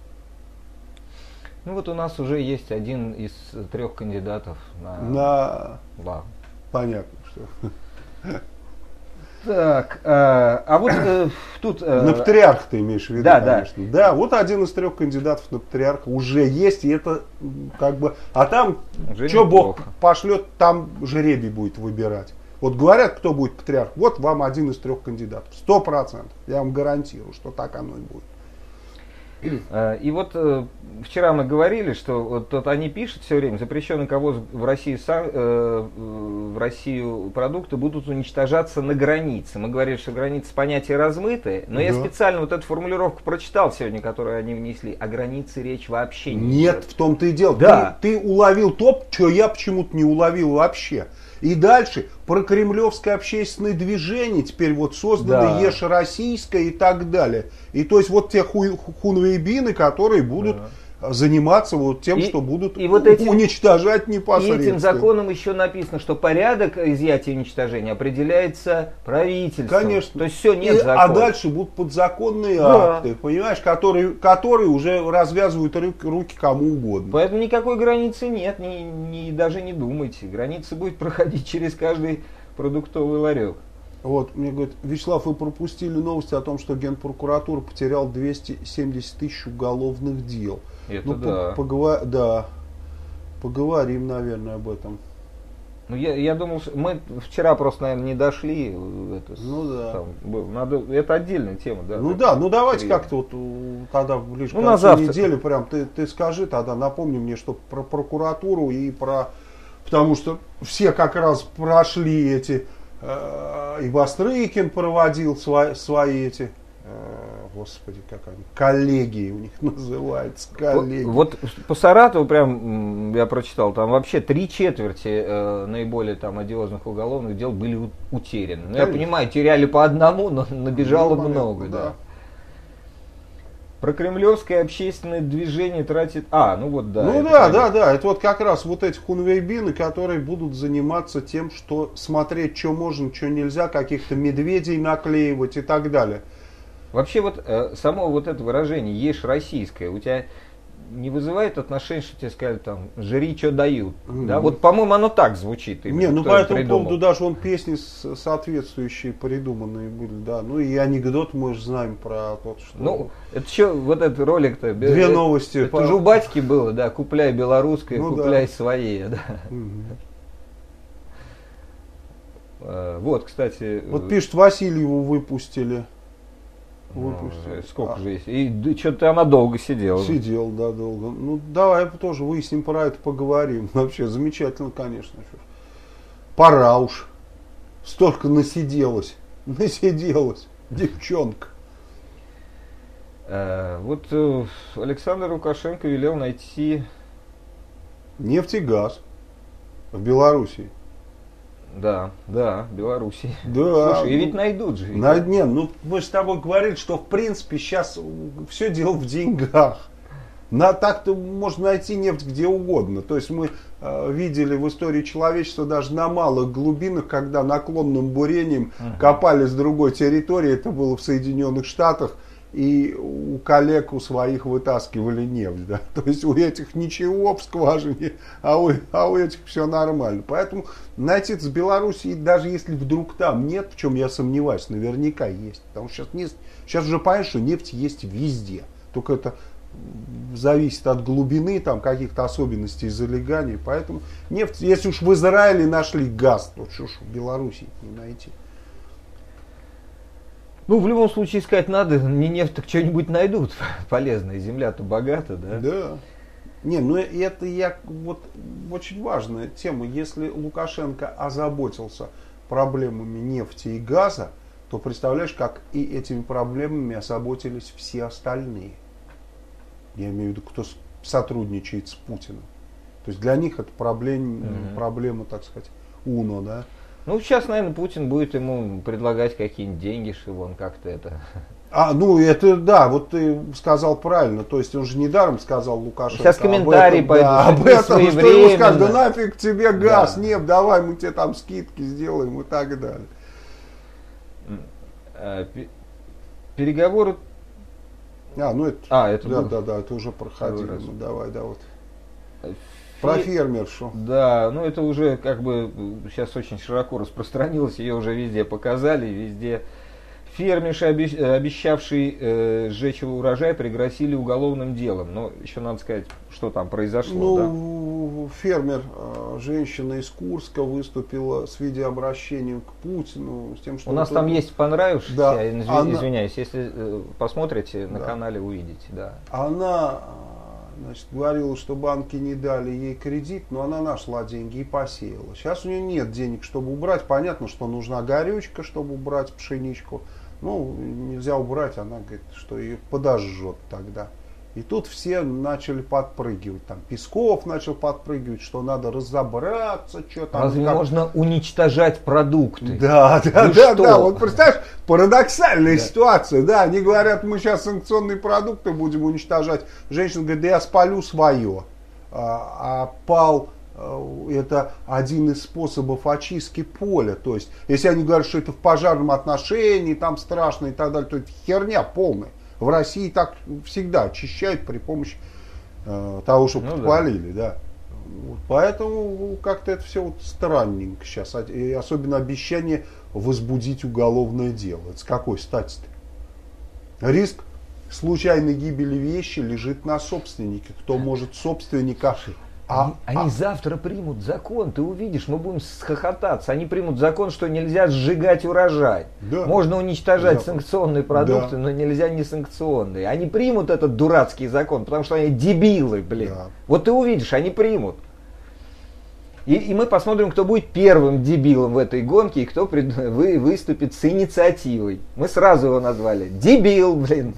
Ну вот у нас уже есть один из трех кандидатов на... на... Да. Понятно, что... Так, а, а вот э, тут... Э, на патриарха ты имеешь в виду, да, конечно. Да. да, вот один из трех кандидатов на патриарха уже есть, и это как бы... А там, что Бог пошлет, там жребий будет выбирать. Вот говорят, кто будет патриарх, вот вам один из трех кандидатов. Сто процентов. Я вам гарантирую, что так оно и будет. И вот э, вчера мы говорили, что вот, вот они пишут все время, запрещенный КАВОЗ в России, э, в Россию продукты будут уничтожаться на границе. Мы говорили, что границы понятия размытые, но да. Я специально вот эту формулировку прочитал сегодня, которую они внесли, о границе речь вообще не Нет, идет. в том-то и дело. Да. Ты, ты уловил то, что я почему-то не уловил вообще. И дальше про кремлевское общественное движение теперь вот создано, да. Ешь российское и так далее. И то есть вот те ху- хунвейбины, которые будут да. заниматься вот тем, и, что будут и вот этим, уничтожать непосредственно. И этим законом еще написано, что порядок изъятия и уничтожения определяется правительством. Конечно. То есть все, нет и, закона. А дальше будут подзаконные да. акты, понимаешь, которые, которые уже развязывают руки кому угодно. Поэтому никакой границы нет, ни, ни, даже не думайте. Граница будет проходить через каждый продуктовый ларек. Вот, мне говорят, Вячеслав, вы пропустили новости о том, что Генпрокуратура потерял двести семьдесят тысяч уголовных дел. Это ну, да. По, поговор, да. Поговорим, наверное, об этом. Ну, я, я думал, что мы вчера просто, наверное, не дошли. Это, ну да. Там, был, надо, это отдельная тема, да. Ну да, ну давайте как-то вот тогда ближе ну, к концу недели прям ты, ты скажи тогда, напомни мне, что про прокуратуру и про... Потому что все как раз прошли эти... Э, и Бастрыкин проводил свои, свои эти... Господи, как они, коллегии у них называются, коллеги. Вот, вот по Саратову прям я прочитал, там вообще три четверти э, наиболее там одиозных уголовных дел были утеряны. Ну, я понимаю, теряли по одному, но набежало ну, много, да. да. Про кремлевское общественное движение тратит... А, ну вот да. Ну да, правильно. да, да. Это вот как раз вот эти хунвейбины, которые будут заниматься тем, что смотреть, что можно, что нельзя, каких-то медведей наклеивать и так далее. Вообще вот э, само вот это выражение «ешь российское» у тебя не вызывает отношения, что тебе сказали там «жри, что дают». Mm-hmm. Да? Вот, по-моему, оно так звучит. Именно, не, ну по этому придумал. поводу даже он песни соответствующие придуманные были, да. Ну и анекдот мы же знаем про то, что... Ну, это что, вот этот ролик-то... Две это, новости. Это же у батьки было, да, купляй белорусское, ну, купляй да. свои, да. Mm-hmm. Вот, кстати... Вот пишет, Васильеву выпустили. Ну, сколько а. же есть? И что-то она долго сидела. Сидел, да, долго. Ну, давай тоже выясним про это, поговорим. Вообще, замечательно, конечно. Пора уж. Столько насиделась. Насиделась. Девчонка. А, вот э, Александр Лукашенко велел найти... Нефть и газ в Белоруссии. Да, да, Белоруссии. Да. Слушай, и ведь найдут же. На, не, ну мы с тобой говорили, что в принципе сейчас все дело в деньгах. На, так-то можно найти нефть где угодно. То есть мы э, видели в истории человечества даже на малых глубинах, когда наклонным бурением uh-huh. копали с другой территории, это было в Соединенных Штатах, и у коллег у своих вытаскивали нефть. Да? То есть у этих ничего в скважине, а у, а у этих все нормально. Поэтому найти с Белоруссией, даже если вдруг там нет, в чем я сомневаюсь, наверняка есть. Потому что сейчас, не, сейчас уже понятно, что нефть есть везде. Только это зависит от глубины, там каких-то особенностей залегания. Поэтому нефть, если уж в Израиле нашли газ, то что ж в Белоруссии не найти. Ну, в любом случае искать надо, не нефть, так что-нибудь найдут полезное. Земля-то богата, да? Да. Не, ну это я, вот очень важная тема. Если Лукашенко озаботился проблемами нефти и газа, то представляешь, как и этими проблемами озаботились все остальные. Я имею в виду, кто сотрудничает с Путиным. То есть для них это проблем, mm-hmm. проблема, так сказать, уно, да? Ну, сейчас, наверное, Путин будет ему предлагать какие-нибудь деньги, чтобы он как-то это А, ну это да, вот ты сказал правильно, то есть он же недаром сказал Лукашенко. Сейчас комментарии об этом, пойдут, да, об этом, что ему скажут, да нафиг тебе газ, да. нефть, давай мы тебе там скидки сделаем и так далее. Переговоры. А, ну это, а, это да, был... да, да, это уже проходили. Ну, давай, да, вот. Фи... Про фермершу. Да, ну это уже как бы сейчас очень широко распространилось, ее уже везде показали, везде. Фермерши, обещавший э, сжечь урожай, пригрозили уголовным делом. Но еще надо сказать, что там произошло. Ну, да? Фермер, женщина из Курска, выступила с видеообращением к Путину. С тем, что у нас это... там есть понравившийся, да, я изв... она... извиняюсь, если э, посмотрите на да. канале, увидите. Да. Она, значит, говорила, что банки не дали ей кредит, но она нашла деньги и посеяла. Сейчас у нее нет денег, чтобы убрать. Понятно, что нужна горючка, чтобы убрать пшеничку. Ну, нельзя убрать, она говорит, что ее подожжет тогда. И тут все начали подпрыгивать. Там Песков начал подпрыгивать, что надо разобраться, что там. Разве как... можно уничтожать продукты? Да, да, Вы да, что? да. Вот представляешь, парадоксальная да. ситуация. Да, они говорят, мы сейчас санкционные продукты будем уничтожать. Женщина говорит, да я спалю свое. А, а пал... Это один из способов очистки поля. То есть, если они говорят, что это в пожарном отношении, там страшно и так далее, то это херня полная. В России так всегда очищают при помощи э, того, что ну, подпалили. Да. Да. Вот, поэтому как-то это все вот странненько сейчас. И особенно обещание возбудить уголовное дело. Это с какой стати-то? Риск случайной гибели вещи лежит на собственнике. Кто может собственника... А, они а, они завтра примут закон, ты увидишь, мы будем схохотаться. Они примут закон, что нельзя сжигать урожай. Да. Можно уничтожать да. санкционные продукты, да. но нельзя несанкционные. Они примут этот дурацкий закон, потому что они дебилы, блин. Да. Вот ты увидишь, они примут. И, и мы посмотрим, кто будет первым дебилом в этой гонке и кто пред, вы, выступит с инициативой. Мы сразу его назвали. Дебил, блин.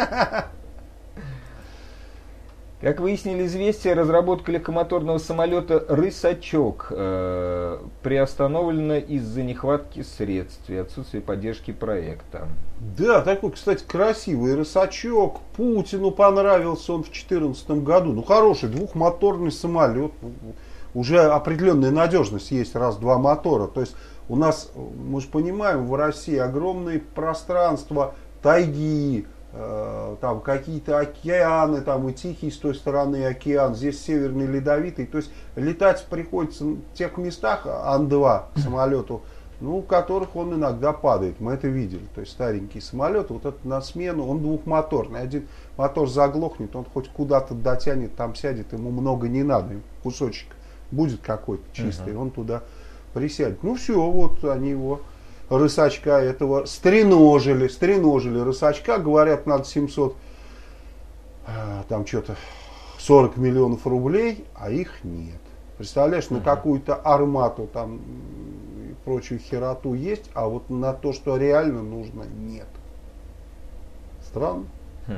Как выяснили известия, разработка легкомоторного самолета «Рысачок» э, приостановлена из-за нехватки средств и отсутствия поддержки проекта. Да, такой, кстати, красивый «Рысачок». Путину понравился он в две тысячи четырнадцатом году. Ну, хороший двухмоторный самолет. Уже определенная надежность есть, раз-два мотора. То есть у нас, мы же понимаем, в России огромные пространства, тайги, там какие-то океаны, там и Тихий с той стороны океан, здесь Северный Ледовитый. То есть летать приходится в тех местах Ан два самолету, ну, у которых он иногда падает. Мы это видели. То есть старенький самолет, вот этот на смену, он двухмоторный. Один мотор заглохнет, он хоть куда-то дотянет, там сядет, ему много не надо. Кусочек будет какой-то чистый, uh-huh. он туда присядет. Ну все, вот они его... Рысачка этого стреножили, стреножили Рысачка, говорят, надо семьсот, там что-то сорок миллионов рублей, а их нет. Представляешь, uh-huh. на какую-то армату там и прочую хероту есть, а вот на то, что реально нужно, нет. Странно. Uh-huh.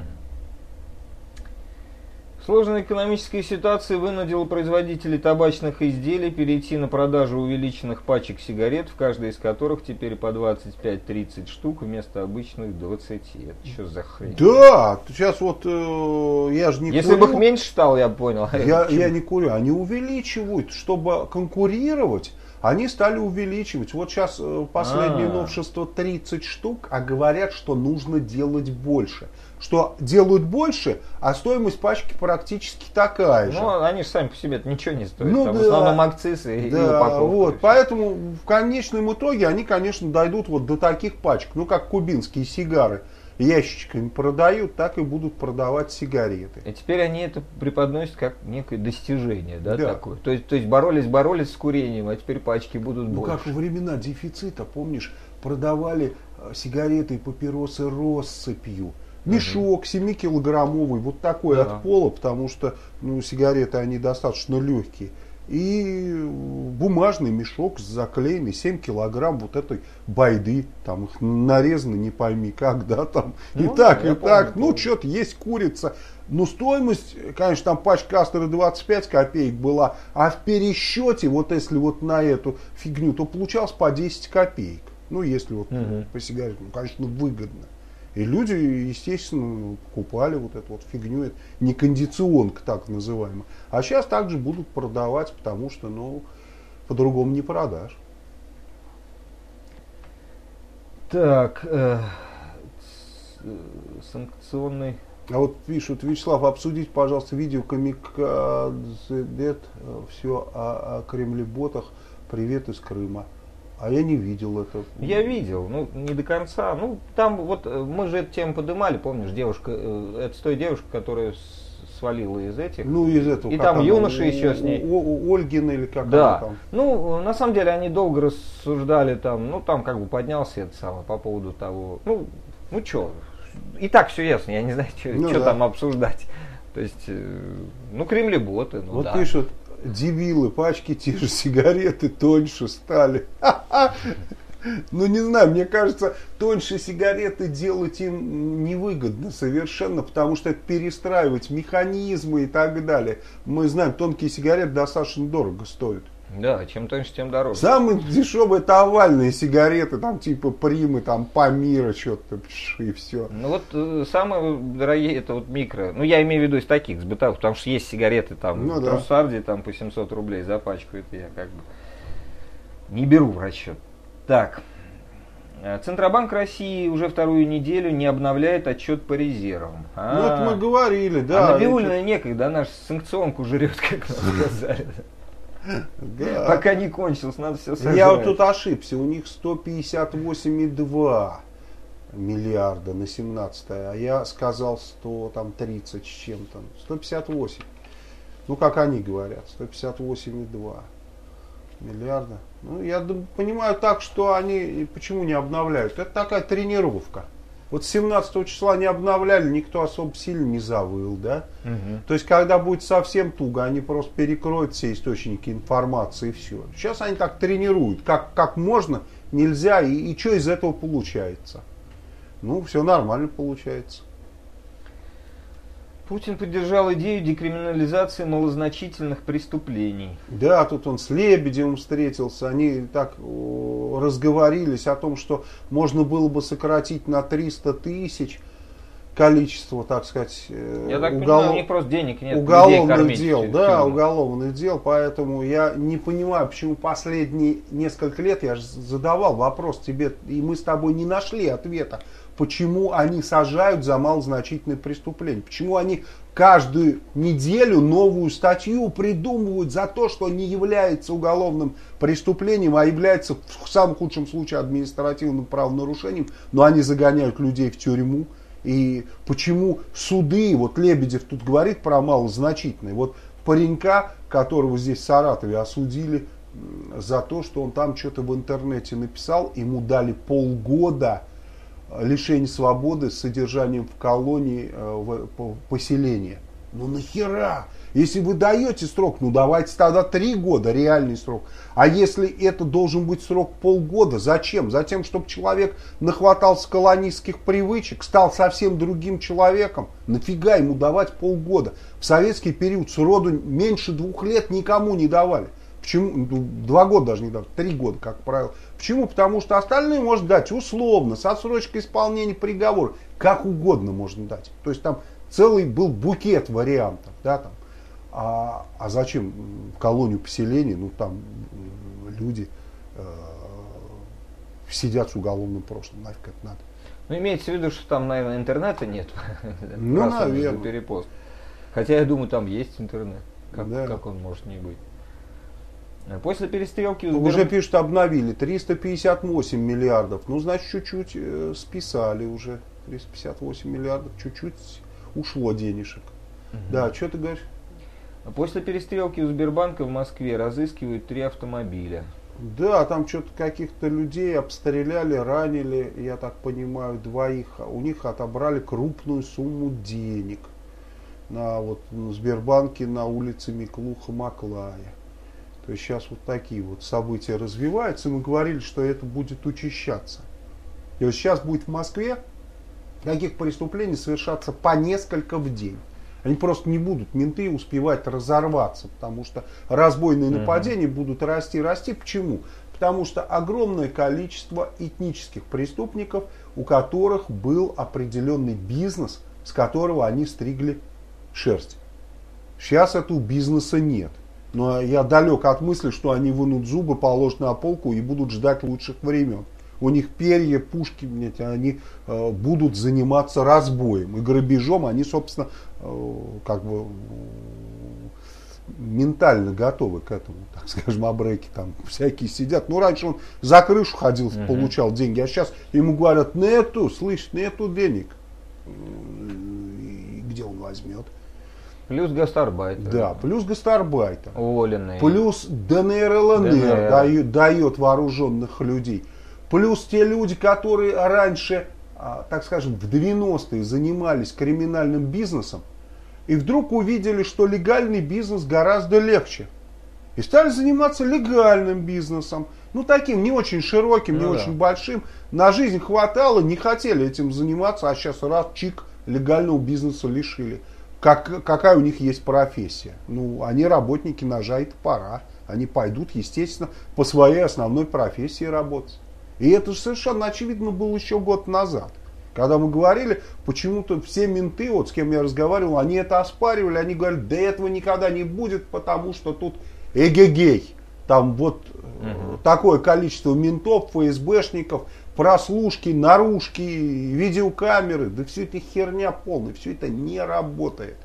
Сложная экономическая ситуация вынудила производителей табачных изделий перейти на продажу увеличенных пачек сигарет, в каждой из которых теперь по двадцать пять-тридцать штук вместо обычных двадцати. Это что за хрень? Да, сейчас вот э, я же не Если курю. бы их меньше стало, я понял. Я, я не курю. Они увеличивают, чтобы конкурировать. Они стали увеличивать. Вот сейчас последнее А-а-а. новшество тридцать штук, а говорят, что нужно делать больше. Что делают больше, а стоимость пачки практически такая же. Ну, они же сами по себе ничего не стоят. Ну, Там да, в основном акцисы да, и упаковка. Вот, поэтому в конечном итоге они, конечно, дойдут вот до таких пачек. Ну, как кубинские сигары ящичками продают, так и будут продавать сигареты. И теперь они это преподносят как некое достижение, да, да. такое. То есть, то есть боролись, боролись с курением, а теперь пачки будут ну, больше. Ну, как во времена дефицита, помнишь, продавали сигареты и папиросы россыпью. Мешок семикилограммовый, вот такой да. от пола, потому что ну, сигареты они достаточно легкие. И бумажный мешок с заклеенный семь килограмм вот этой байды, там их нарезано не пойми как, да, там ну, и так, и так, помню, ну что-то есть курица. Ну стоимость, конечно, там пачка Астера двадцать пять копеек была, а в пересчете, вот если вот на эту фигню, то получалось по десять копеек. Ну если вот угу. по сигаретам, ну конечно выгодно. И люди, естественно, покупали вот эту вот фигню, не кондиционка так называемая. А сейчас также будут продавать, потому что, ну, по-другому не продашь. Так, э, санкционный... А вот пишут: Вячеслав, обсудите, пожалуйста, видео Камикадзе, все о, о кремлеботах, привет из Крыма. А я не видел это. Я видел, ну не до конца. Ну там вот мы же эту тему поднимали, помнишь, девушка, это с той девушкой, которая свалила из этих. Ну из этого. И там она, юноша у, еще с ней. У, у Ольгина или как да. она там. Ну на самом деле они долго рассуждали там, ну там как бы поднялся это самое по поводу того, ну ну что, и так все ясно, я не знаю, что ну, да. там обсуждать. То есть, ну кремлеботы, ну вот да. пишут: дебилы, пачки те же, сигареты тоньше стали. Ну не знаю, мне кажется, тоньше сигареты делать им невыгодно совершенно, потому что это перестраивать механизмы и так далее. Мы знаем, тонкие сигареты достаточно дорого стоят. Да, чем тоньше, тем дороже. Самые дешевые это овальные сигареты, там типа Примы, там Памира, что-то и все. Ну вот э, самые дорогие это вот микро. Ну я имею в виду из таких, с бытовых, потому что есть сигареты там ну, в Труссарде да. там по семьсот рублей за пачку, это я как бы не беру в расчет. Так, Центробанк России уже вторую неделю не обновляет отчет по резервам. А, ну это мы говорили, да. А Набиуллина эти... некогда, наш санкционку жрет, как нам сказали. Да. Пока не кончилось, надо все сожрать. Я вот тут ошибся, у них сто пятьдесят восемь и два миллиарда на семнадцатое, а я сказал сто тридцать с чем-то. сто пятьдесят восемь. Ну, как они говорят, сто пятьдесят восемь и два миллиарда. Ну, я понимаю так, что они почему не обновляют. Это такая тренировка. Вот семнадцатого числа не обновляли, никто особо сильно не завыл, да? Угу. То есть, когда будет совсем туго, они просто перекроют все источники информации и все. Сейчас они так тренируют, как, как можно, нельзя, и, и что из этого получается? Ну, все нормально получается. Путин поддержал идею декриминализации малозначительных преступлений. Да, тут он с Лебедевым встретился, они так о, разговорились о том, что можно было бы сократить на триста тысяч количество, так сказать, я так уголов... понимаю, у них просто денег нет. Уголовных дел, да, уголовных дел, поэтому я не понимаю, почему последние несколько лет я же задавал вопрос тебе, и мы с тобой не нашли ответа. Почему они сажают за малозначительные преступления? Почему они каждую неделю новую статью придумывают за то, что не является уголовным преступлением, а является в самом худшем случае административным правонарушением, но они загоняют людей в тюрьму? И почему суды, вот Лебедев тут говорит про малозначительные, вот паренька, которого здесь в Саратове осудили за то, что он там что-то в интернете написал, ему дали полгода лишение свободы с содержанием в колонии э, в, по, поселения. Ну нахера? Если вы даете срок, ну давайте тогда три года, реальный срок. А если это должен быть срок полгода, зачем? Затем, чтобы человек нахватался колонистских привычек, стал совсем другим человеком. Нафига ему давать полгода? В советский период сроду меньше двух лет никому не давали. Почему? Два года даже не давали, три года, как правило. Почему? Потому что остальные можно дать условно, с отсрочкой исполнения приговора. Как угодно можно дать. То есть там целый был букет вариантов. Да, там. А, а зачем в колонию поселения? Ну там люди э, сидят с уголовным прошлым. Нафиг это надо. Ну имеется в виду, что там, наверное, интернета нет. Ну, наверное. Перепост. Хотя я думаю, там есть интернет. Как, да. как он может не быть? После перестрелки... Сбер... Уже пишут, обновили. триста пятьдесят восемь миллиардов. Ну, значит, чуть-чуть э, списали уже. триста пятьдесят восемь миллиардов. Чуть-чуть ушло денежек. Угу. Да, что ты говоришь? После перестрелки у Сбербанка в Москве разыскивают три автомобиля. Да, там что-то каких-то людей обстреляли, ранили, я так понимаю, двоих. У них отобрали крупную сумму денег. На, вот, на Сбербанке на улице Миклуха-Маклая. То есть сейчас вот такие вот события развиваются, и мы говорили, что это будет учащаться. И вот сейчас будет в Москве таких преступлений совершаться по несколько в день. Они просто не будут, менты, успевать разорваться, потому что разбойные нападения mm-hmm. будут расти, расти. Почему? Потому что огромное количество этнических преступников у которых был определенный бизнес, с которого они стригли шерсть. Сейчас этого бизнеса нет. Но я далек от мысли, что они вынут зубы, положат на полку и будут ждать лучших времен. У них перья, пушки, блядь, они э, будут заниматься разбоем и грабежом. Они, собственно, э, как бы ментально готовы к этому, так скажем, абреки там всякие сидят. Ну, раньше он за крышу ходил, uh-huh. получал деньги, а сейчас ему говорят, нету, слышь, нету денег. И где он возьмет? Плюс гастарбайтер. Да, плюс гастарбайтер. Уволенный. Плюс ДНР, ЛНР дает, дает вооруженных людей. Плюс те люди, которые раньше, так скажем, в девяностые занимались криминальным бизнесом, и вдруг увидели, что легальный бизнес гораздо легче. И стали заниматься легальным бизнесом. Ну, таким не очень широким, не ну, очень да. большим. На жизнь хватало, не хотели этим заниматься, а сейчас раз, чик, легального бизнеса лишили. Как, какая у них есть профессия? Ну, они работники ножа и топора. Они пойдут, естественно, по своей основной профессии работать. И это же совершенно очевидно было еще год назад. Когда мы говорили, почему-то все менты, вот с кем я разговаривал, они это оспаривали, они говорили, да этого никогда не будет, потому что тут эгегей. Там вот угу. такое количество ментов, ФСБшников, прослушки, наружки, видеокамеры. Да все это херня полная, все это не работает.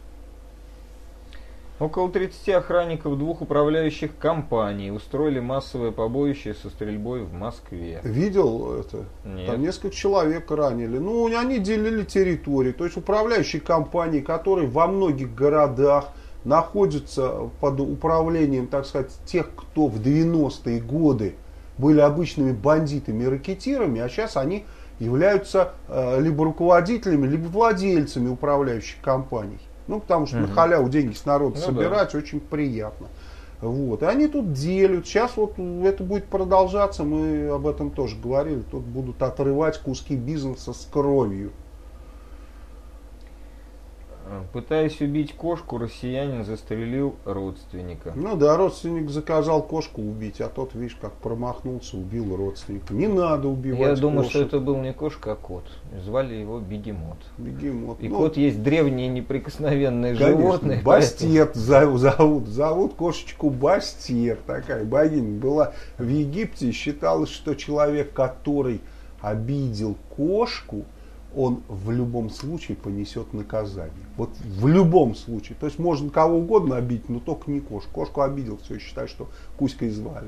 Около тридцати охранников двух управляющих компаний устроили массовое побоище со стрельбой в Москве. Видел это? Нет. Там несколько человек ранили. Ну, они делили территорию. То есть управляющие компании, которые во многих городах находятся под управлением, так сказать, тех, кто в девяностые годы были обычными бандитами и ракетирами, а сейчас они являются э, либо руководителями, либо владельцами управляющих компаний. Ну, потому что угу. на халяву деньги с народа ну, собирать да. очень приятно. Вот. И они тут делят. Сейчас вот это будет продолжаться. Мы об этом тоже говорили. Тут будут отрывать куски бизнеса с кровью. Пытаясь убить кошку, россиянин застрелил родственника. Ну да, родственник заказал кошку убить, а тот, видишь, как промахнулся, убил родственника. Не надо убивать Я думаю, кошек. что это был не кошка, а кот. Звали его Бегемот. Бегемот. И ну, кот есть древнее неприкосновенное конечно, животное. Бастет поэтому... зовут. Зовут кошечку Бастет. Такая богиня была в Египте. Считалось, что человек, который обидел кошку, он в любом случае понесет наказание. Вот в любом случае. То есть можно кого угодно обидеть, но только не кошку. Кошку обидел, все, считай, что Кузькой звали.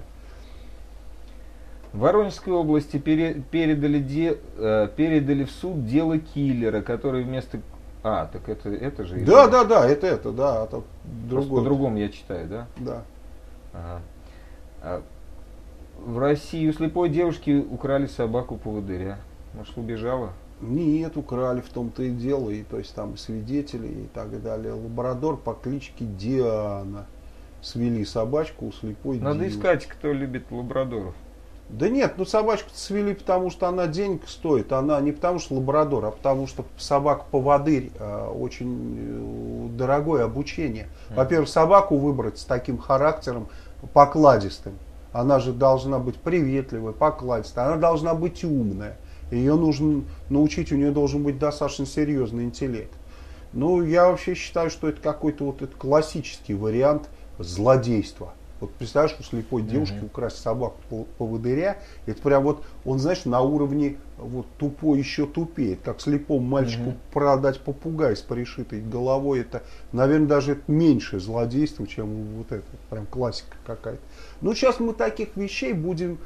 В Воронежской области пере, передали, де, э, передали в суд дело киллера, который вместо... А, так это, это же... Да, да, да, это это, да. Это другое. По-другому я читаю, да? Да. Ага. А в России у слепой девушки украли собаку-поводыря. Может, убежала? Нет, украли, в том-то и дело, и то есть там и свидетели и так далее. Лабрадор по кличке Диана. Свели собачку у слепой Надо девушки. искать, кто любит лабрадоров. Да нет, ну собачку свели, потому что она денег стоит. Она не потому что лабрадор, а потому что собака-поводырь э, очень э, дорогое обучение. Во-первых, собаку выбрать с таким характером покладистым. Она же должна быть приветливой, покладистой. Она должна быть умная. Ее нужно научить, у нее должен быть достаточно серьезный интеллект. Ну, я вообще считаю, что это какой-то вот этот классический вариант злодейства. Вот представляешь, у слепой девушки mm-hmm. украсть собаку-поводыря, это прям вот, он, знаешь, на уровне вот тупой еще тупеет. Как слепому мальчику mm-hmm. продать попугай с пришитой головой, это, наверное, даже это меньшее злодейство, чем вот это. Прям классика какая-то. Но сейчас мы таких вещей будем...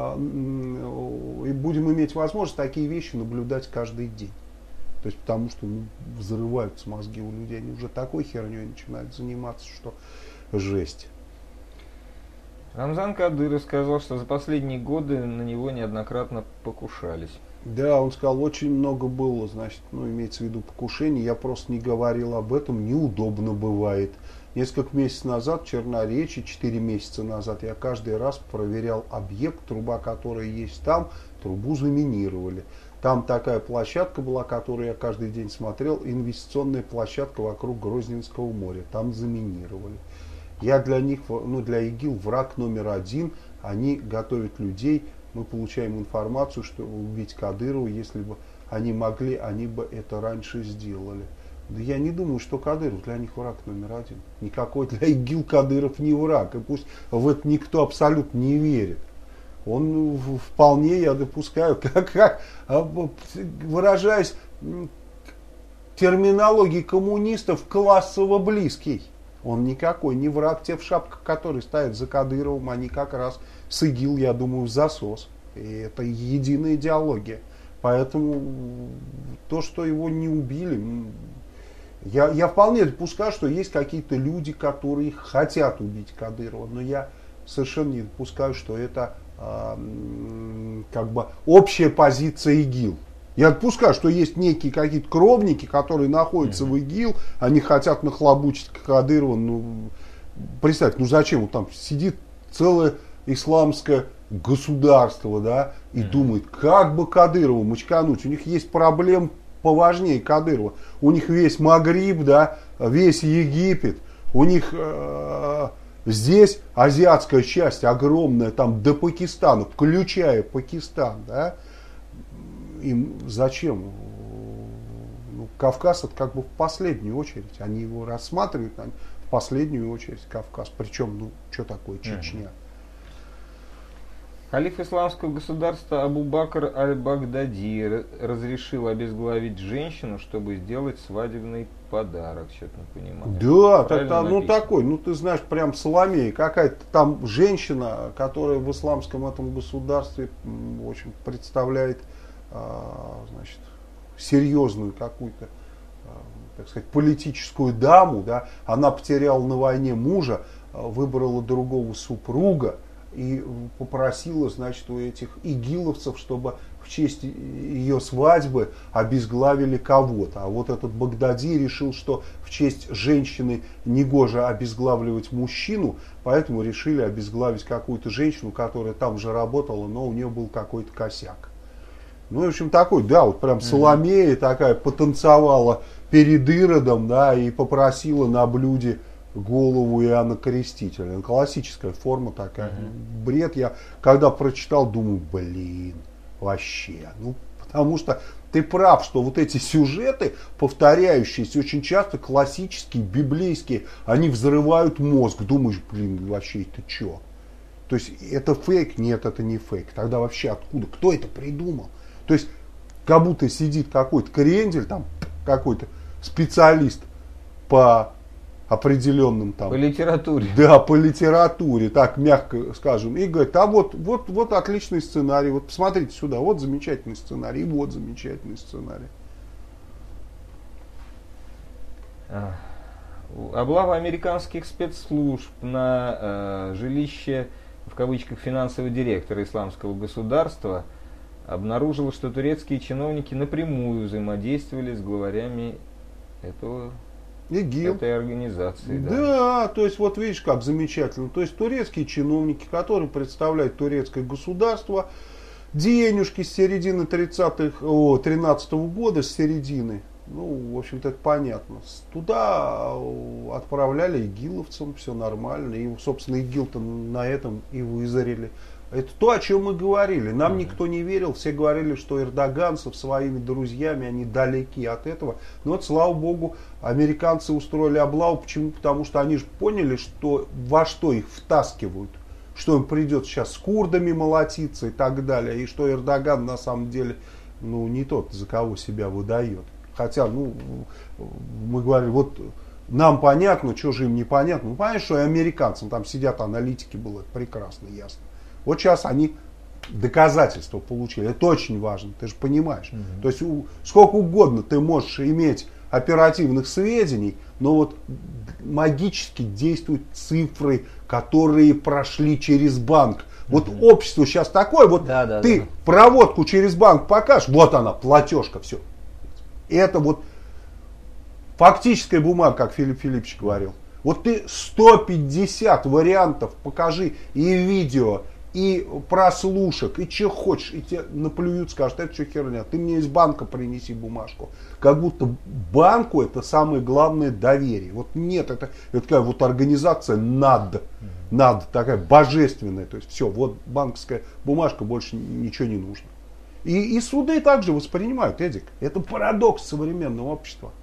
и будем иметь возможность такие вещи наблюдать каждый день. То есть потому что ну, взрываются мозги у людей, они уже такой херней начинают заниматься, что жесть. Рамзан Кадыров сказал, что за последние годы на него неоднократно покушались. Да, он сказал, очень много было, значит, ну имеется в виду покушений, я просто не говорил об этом, неудобно бывает. Несколько месяцев назад в Черноречи, четыре месяца назад, я каждый раз проверял объект, труба, которая есть там, трубу заминировали. Там такая площадка была, которую я каждый день смотрел, инвестиционная площадка вокруг Грозненского моря, там заминировали. Я для них, ну для ИГИЛ враг номер один, они готовят людей мы получаем информацию, что убить Кадырова, если бы они могли, они бы это раньше сделали. Да я не думаю, что Кадыров для них враг номер один. Никакой для ИГИЛ Кадыров не враг. И пусть в это никто абсолютно не верит. Он вполне, я допускаю, как, как выражаясь терминологией коммунистов, классово близкий. Он никакой не враг. Те в шапках, которые стоят за Кадыровым, они как раз с ИГИЛ, я думаю, в засос. И это единая идеология. Поэтому то, что его не убили, я, я вполне допускаю, что есть какие-то люди, которые хотят убить Кадырова, но я совершенно не допускаю, что это э, как бы общая позиция ИГИЛ. Я допускаю, что есть некие какие-то кровники, которые находятся в ИГИЛ, они хотят нахлобучить Кадырова. Ну, представьте, ну зачем? Вот там сидит целое исламское государство, да, и mm-hmm. думает, как бы Кадырова мочкануть. У них есть проблем поважнее Кадырова. У них весь Магриб, да, весь Египет. У них э, здесь азиатская часть огромная, там до Пакистана, включая Пакистан, да. Им зачем? Ну, Кавказ это как бы в последнюю очередь. Они его рассматривают в последнюю очередь Кавказ. Причем, ну, что такое Чечня? Халиф исламского государства Абу Бакр аль-Багдади разрешил обезглавить женщину, чтобы сделать свадебный подарок. Что-то не понимаю. Да, так, так, ну такой, ну ты знаешь, прям Соломея, какая-то там женщина, которая в исламском этом государстве, в общем, представляет, значит, серьезную какую-то, так сказать, политическую даму, да, она потеряла на войне мужа, выбрала другого супруга и попросила, значит, у этих игиловцев, чтобы в честь ее свадьбы обезглавили кого-то. А вот этот Багдади решил, что в честь женщины негоже обезглавливать мужчину, поэтому решили обезглавить какую-то женщину, которая там же работала, но у нее был какой-то косяк. Ну, в общем, такой, да, вот прям Соломея такая потанцевала перед Иродом, да, и попросила на блюде голову Иоанна Крестителя. Классическая форма такая. Mm-hmm. Бред. Я когда прочитал, думаю, блин, вообще. Ну, потому что ты прав, что вот эти сюжеты, повторяющиеся, очень часто классические, библейские, они взрывают мозг. Думаешь, блин, вообще это что? То есть это фейк? Нет, это не фейк. Тогда вообще откуда? Кто это придумал? То есть, как будто сидит какой-то крендель, там, какой-то специалист по определенным там... По литературе. Да, по литературе, так мягко скажем. И говорит, а вот, вот, вот отличный сценарий, вот посмотрите сюда, вот замечательный сценарий, вот замечательный сценарий. Облава американских спецслужб на э, жилище, в кавычках, финансового директора исламского государства обнаружила, что турецкие чиновники напрямую взаимодействовали с главарями этого, ИГИЛ. этой организации. Да. Да, то есть вот видишь, как замечательно. То есть турецкие чиновники, которые представляют турецкое государство, денежки с середины тридцатых, о, тринадцатого года, с середины, ну, в общем-то, это понятно. Туда отправляли игиловцам, все нормально. И, собственно, ИГИЛ-то на этом и вызарили. Это то, о чем мы говорили. Нам никто не верил. Все говорили, что Эрдоган со своими друзьями, они далеки от этого. Но вот, слава богу, американцы устроили облаву. Почему? Потому что они же поняли, что во что их втаскивают. Что им придется сейчас с курдами молотиться и так далее. И что Эрдоган на самом деле, ну, не тот, за кого себя выдает. Хотя, ну, мы говорили, вот нам понятно, что же им непонятно. Ну, понятно, что и американцам там сидят аналитики, было прекрасно ясно. Вот сейчас они доказательства получили. Это очень важно, ты же понимаешь. Mm-hmm. То есть у, сколько угодно ты можешь иметь оперативных сведений, но вот магически действуют цифры, которые прошли через банк. Вот mm-hmm. общество сейчас такое, вот да, да, ты да. проводку через банк покажешь, вот она, платежка, все. Это вот фактическая бумага, как Филипп Филиппович говорил. Вот ты сто пятьдесят вариантов покажи и видео, и прослушек, и че хочешь, и тебе наплюют, скажут, это что херня, ты мне из банка принеси бумажку. Как будто банку это самое главное доверие. Вот нет, это, это такая вот организация над, над, такая божественная. То есть все, вот банковская бумажка, больше ничего не нужно. И, и суды также воспринимают, Эдик. Это парадокс современного общества.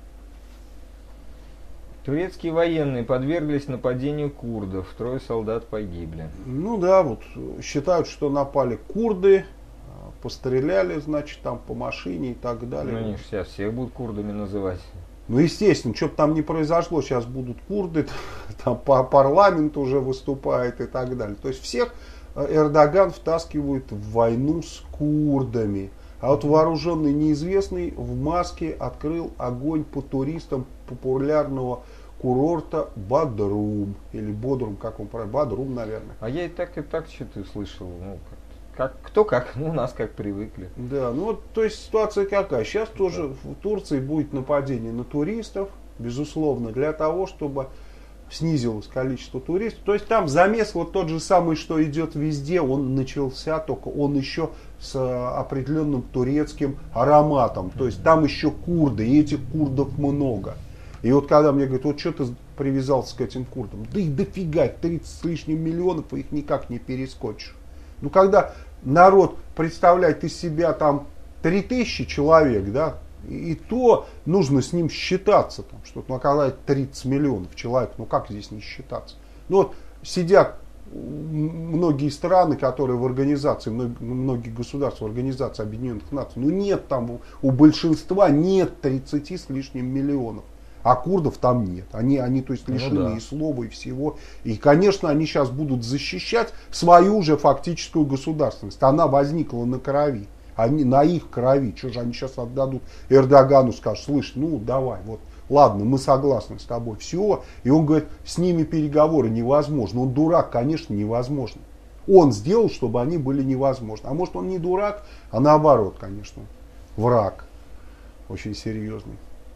Турецкие военные подверглись нападению курдов. Трое солдат погибли. Ну да, вот считают, что напали курды, постреляли, значит, там по машине и так далее. Ну они же сейчас всех будут курдами называть. Ну, естественно, что бы там ни произошло, сейчас будут курды, там по парламенту уже выступает и так далее. То есть всех Эрдоган втаскивает в войну с курдами. А вот вооруженный неизвестный в маске открыл огонь по туристам популярного курорта Бодрум. Или Бодрум, как он правильно? Бодрум, наверное. А я и так, и так что-то слышал. Ну, как, кто как, ну, у нас как привыкли. Да, ну вот, то есть ситуация какая? Сейчас тоже в Турции будет нападение на туристов, безусловно, для того, чтобы снизилось количество туристов. То есть там замес вот тот же самый, что идет везде, он начался, только он еще с определенным турецким ароматом. То есть там еще курды, и этих курдов много. И вот когда мне говорят, вот что ты привязался к этим курдам? Да их дофига, тридцать с лишним миллионов, и их никак не перескочишь. Ну когда народ представляет из себя там три тысячи человек, да, и то нужно с ним считаться, там, что, ну, а когда это тридцать миллионов человек, ну как здесь не считаться? Ну вот сидят многие страны, которые в организации, многие государства в организации Объединенных Наций, ну нет там, у большинства нет тридцати с лишним миллионов. А курдов там нет. Они, они то есть лишены ну, да. и слова, и всего. И, конечно, они сейчас будут защищать свою же фактическую государственность. Она возникла на крови. Они, на их крови. Что же они сейчас отдадут Эрдогану, скажут, слышь, ну давай, вот, ладно, мы согласны с тобой. Все. И он говорит, с ними переговоры невозможно. Он дурак, конечно, невозможно. Он сделал, чтобы они были невозможны. А может он не дурак, а наоборот, конечно, враг. Очень серьезный.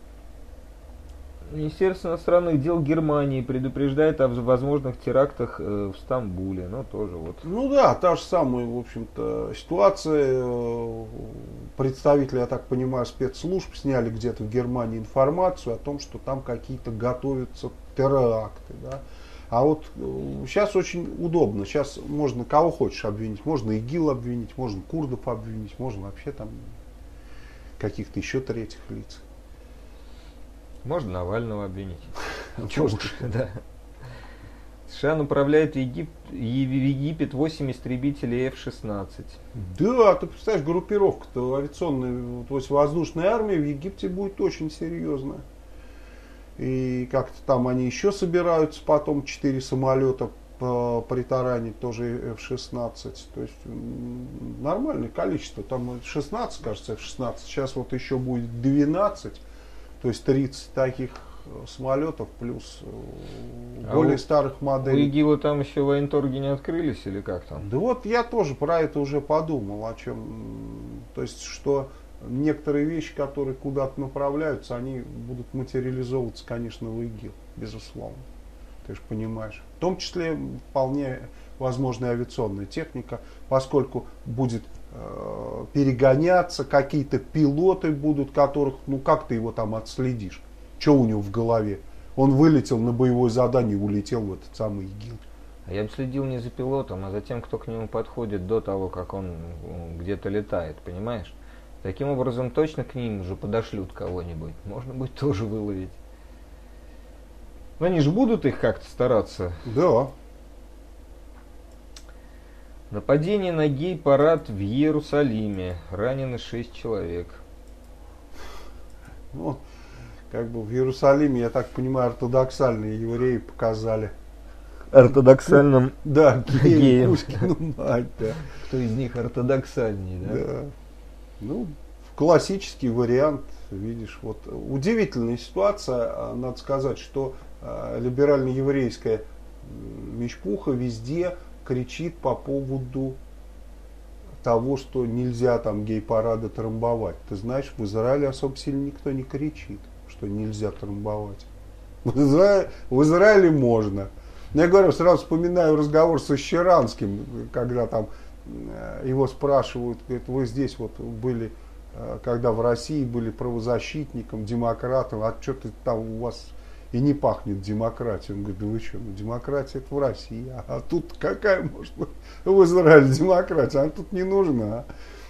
Министерство иностранных дел Германии предупреждает о возможных терактах в Стамбуле. Ну, тоже вот. Ну да, та же самая, в общем-то, ситуация. Представители, я так понимаю, спецслужб сняли где-то в Германии информацию о том, что там какие-то готовятся теракты. Да? А вот сейчас очень удобно. Сейчас можно кого хочешь обвинить. Можно ИГИЛ обвинить, можно курдов обвинить, можно вообще там каких-то еще третьих лиц. Можно Навального обвинить. Можно. Да. США направляет в Египет, в Египет восемь истребителей эф шестнадцать. Да, ты представляешь, группировка-то авиационная, то есть воздушная армия в Египте будет очень серьезная. И как-то там они еще собираются потом четыре самолета притаранить, тоже эф шестнадцать. То есть нормальное количество. Там шестнадцать, кажется, эф шестнадцать. Сейчас вот еще будет двенадцать. То есть тридцать таких самолетов плюс а более у, старых моделей. У ИГИЛа там еще военторги не открылись или как там? Да вот я тоже про это уже подумал, о чем. То есть, что некоторые вещи, которые куда-то направляются, они будут материализовываться, конечно, в ИГИЛ, безусловно. Ты же понимаешь. В том числе вполне возможная авиационная техника, поскольку будет э, перегоняться, какие-то пилоты будут, которых, ну как ты его там отследишь? Что у него в голове? Он вылетел на боевое задание и улетел в этот самый ИГИЛ. А я бы следил не за пилотом, а за тем, кто к нему подходит до того, как он где-то летает, понимаешь? Таким образом, точно к ним уже подошлют кого-нибудь. Можно будет тоже выловить. Но они же будут их как-то стараться. Да. Нападение на гей-парад в Иерусалиме. Ранены шесть человек. Ну, как бы в Иерусалиме, я так понимаю, ортодоксальные евреи показали. Ортодоксальным да, геям. Пушкину мать, да. Кто из них ортодоксальнее, да? Да. Ну, классический вариант, видишь, вот удивительная ситуация, надо сказать, что э, либерально-еврейская мещпуха везде кричит по поводу того, что нельзя там гей-парады трамбовать. Ты знаешь, в Израиле особо сильно никто не кричит, что нельзя трамбовать. В Израиле, в Израиле можно. Но я говорю, сразу вспоминаю разговор со Щеранским, когда там его спрашивают, говорит, вы здесь вот были, когда в России были правозащитником, демократом, а что-то там у вас и не пахнет демократией. Он говорит, да вы что, ну демократия это в России, а, а тут какая может быть в Израиле демократия, она тут не нужна.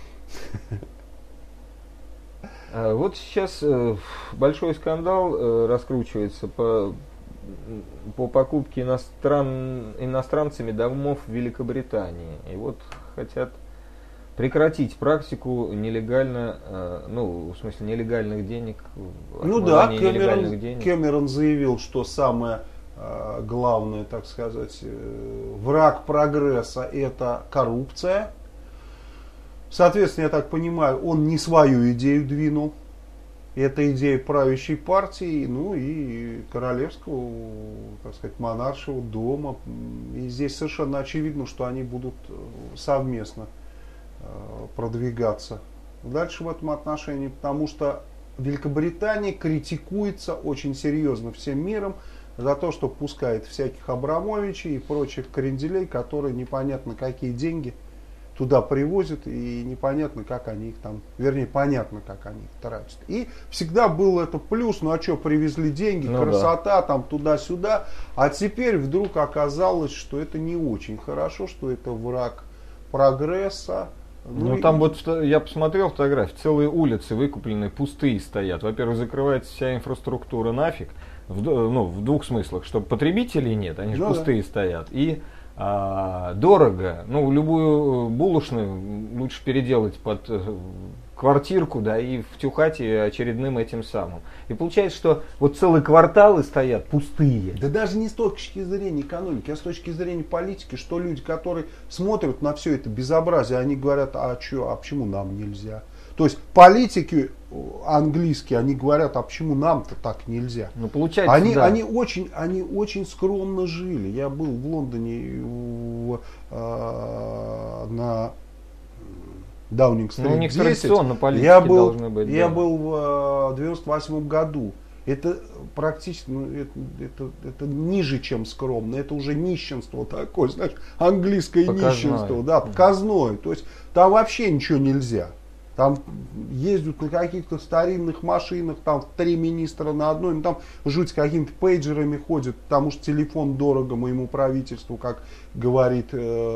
Вот сейчас большой скандал раскручивается по, по покупке иностран, иностранцами домов в Великобритании. И вот хотят прекратить практику нелегально, ну, в смысле, нелегальных денег. Ну да, Кэмерон, денег. Кэмерон заявил, что самое э, главное, так сказать, э, враг прогресса – это коррупция. Соответственно, я так понимаю, он не свою идею двинул. Это идея правящей партии, ну и королевского, так сказать, монаршего дома. И здесь совершенно очевидно, что они будут совместно продвигаться дальше в этом отношении, потому что Великобритания критикуется очень серьезно всем миром за то, что пускает всяких Абрамовичей и прочих кренделей, которые непонятно какие деньги туда привозят и непонятно как они их там, вернее понятно как они их тратят. И всегда был это плюс, ну а что, привезли деньги, ну, красота, да. Там туда-сюда, а теперь вдруг оказалось, что это не очень хорошо, что это враг прогресса. Ну, ну и... там вот я посмотрел фотографии, целые улицы выкупленные, пустые стоят. Во-первых, закрывается вся инфраструктура нафиг, в, ну, в двух смыслах, что потребителей нет, они же ну, пустые да. стоят. И а, дорого, ну, любую булочную лучше переделать под квартирку, да, и втюхать ее очередным этим самым. И получается, что вот целые кварталы стоят пустые. Да даже не с точки зрения экономики, а с точки зрения политики, что люди, которые смотрят на все это безобразие, они говорят, а что, а почему нам нельзя? То есть политики английские, они говорят, а почему нам-то так нельзя? Ну, получается, они, да. они, очень, они очень скромно жили. Я был в Лондоне в, э, на Даунинг-стрит ну, у них десять. традиционно политики я был, должны быть. Я да. был в девяносто восьмом году. Это практически, ну, это, это, это ниже, чем скромно. Это уже нищенство такое, знаешь, английское показное. Нищенство, да, показное. То есть там вообще ничего нельзя. Там ездят на каких-то старинных машинах, там три министра на одной, ну там жуть с какими-то пейджерами ходят, потому что телефон дорого моему правительству, как говорит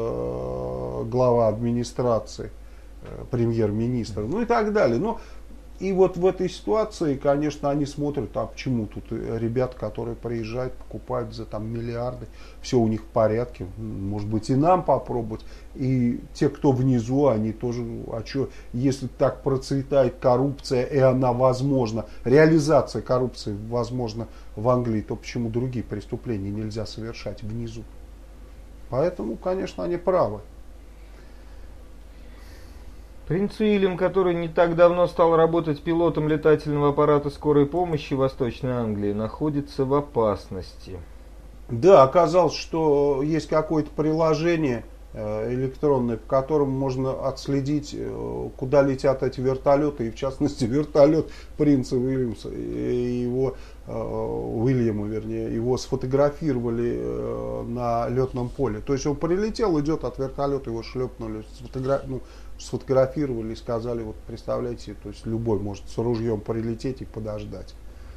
э, глава администрации, э, премьер-министр, ну и так далее. Ну, и вот в этой ситуации, конечно, они смотрят, а почему тут ребят, которые приезжают, покупают за там миллиарды, все у них в порядке, может быть и нам попробовать. И те, кто внизу, они тоже, а что, если так процветает коррупция, и она возможна, реализация коррупции возможна в Англии, то почему другие преступления нельзя совершать внизу? Поэтому, конечно, они правы. Принц Уильям, который не так давно стал работать пилотом летательного аппарата скорой помощи в Восточной Англии, находится в опасности. Да, оказалось, что есть какое-то приложение э, электронное, по которому можно отследить, э, куда летят эти вертолеты, и в частности вертолет принца Уильямса, и его, э, Уильяма, вернее, его сфотографировали э, на летном поле. То есть он прилетел, идет от вертолета, его шлепнули, сфотогра... ну, сфотографировали и сказали, вот представляете, то есть любой может с ружьем прилететь и подождать.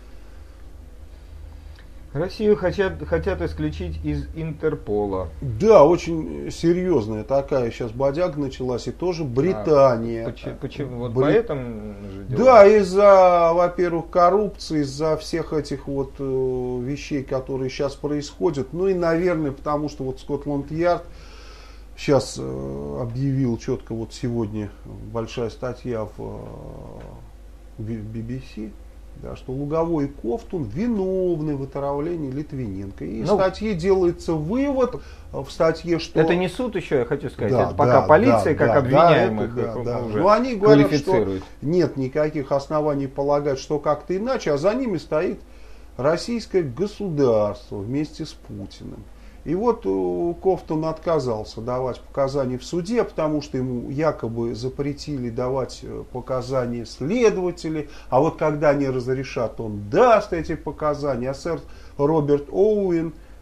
Россию хотят, хотят исключить из Интерпола. Да, очень серьезная такая сейчас бодяга началась, и тоже Британия. А, почему? почему? Вот Бри... поэтому же дело? Да, из-за, во-первых, коррупции, из-за всех этих вот э, вещей, которые сейчас происходят. Ну и, наверное, потому что вот Скотланд-Ярд сейчас э, объявил четко, вот сегодня большая статья в э, би би си, да, что Луговой и Ковтун виновны в отравлении Литвиненко. И ну, в статье делается вывод, в статье, что... Это не суд еще, я хочу сказать, да, это пока да, полиция, да, как да, обвиняемых, да, это, да, уже но они говорят, что нет никаких оснований полагать, что как-то иначе, а за ними стоит российское государство вместе с Путиным. И вот Ковтун отказался давать показания в суде, потому что ему якобы запретили давать показания следователи. А вот когда они разрешат, он даст эти показания. А сэр Роберт Оуэн,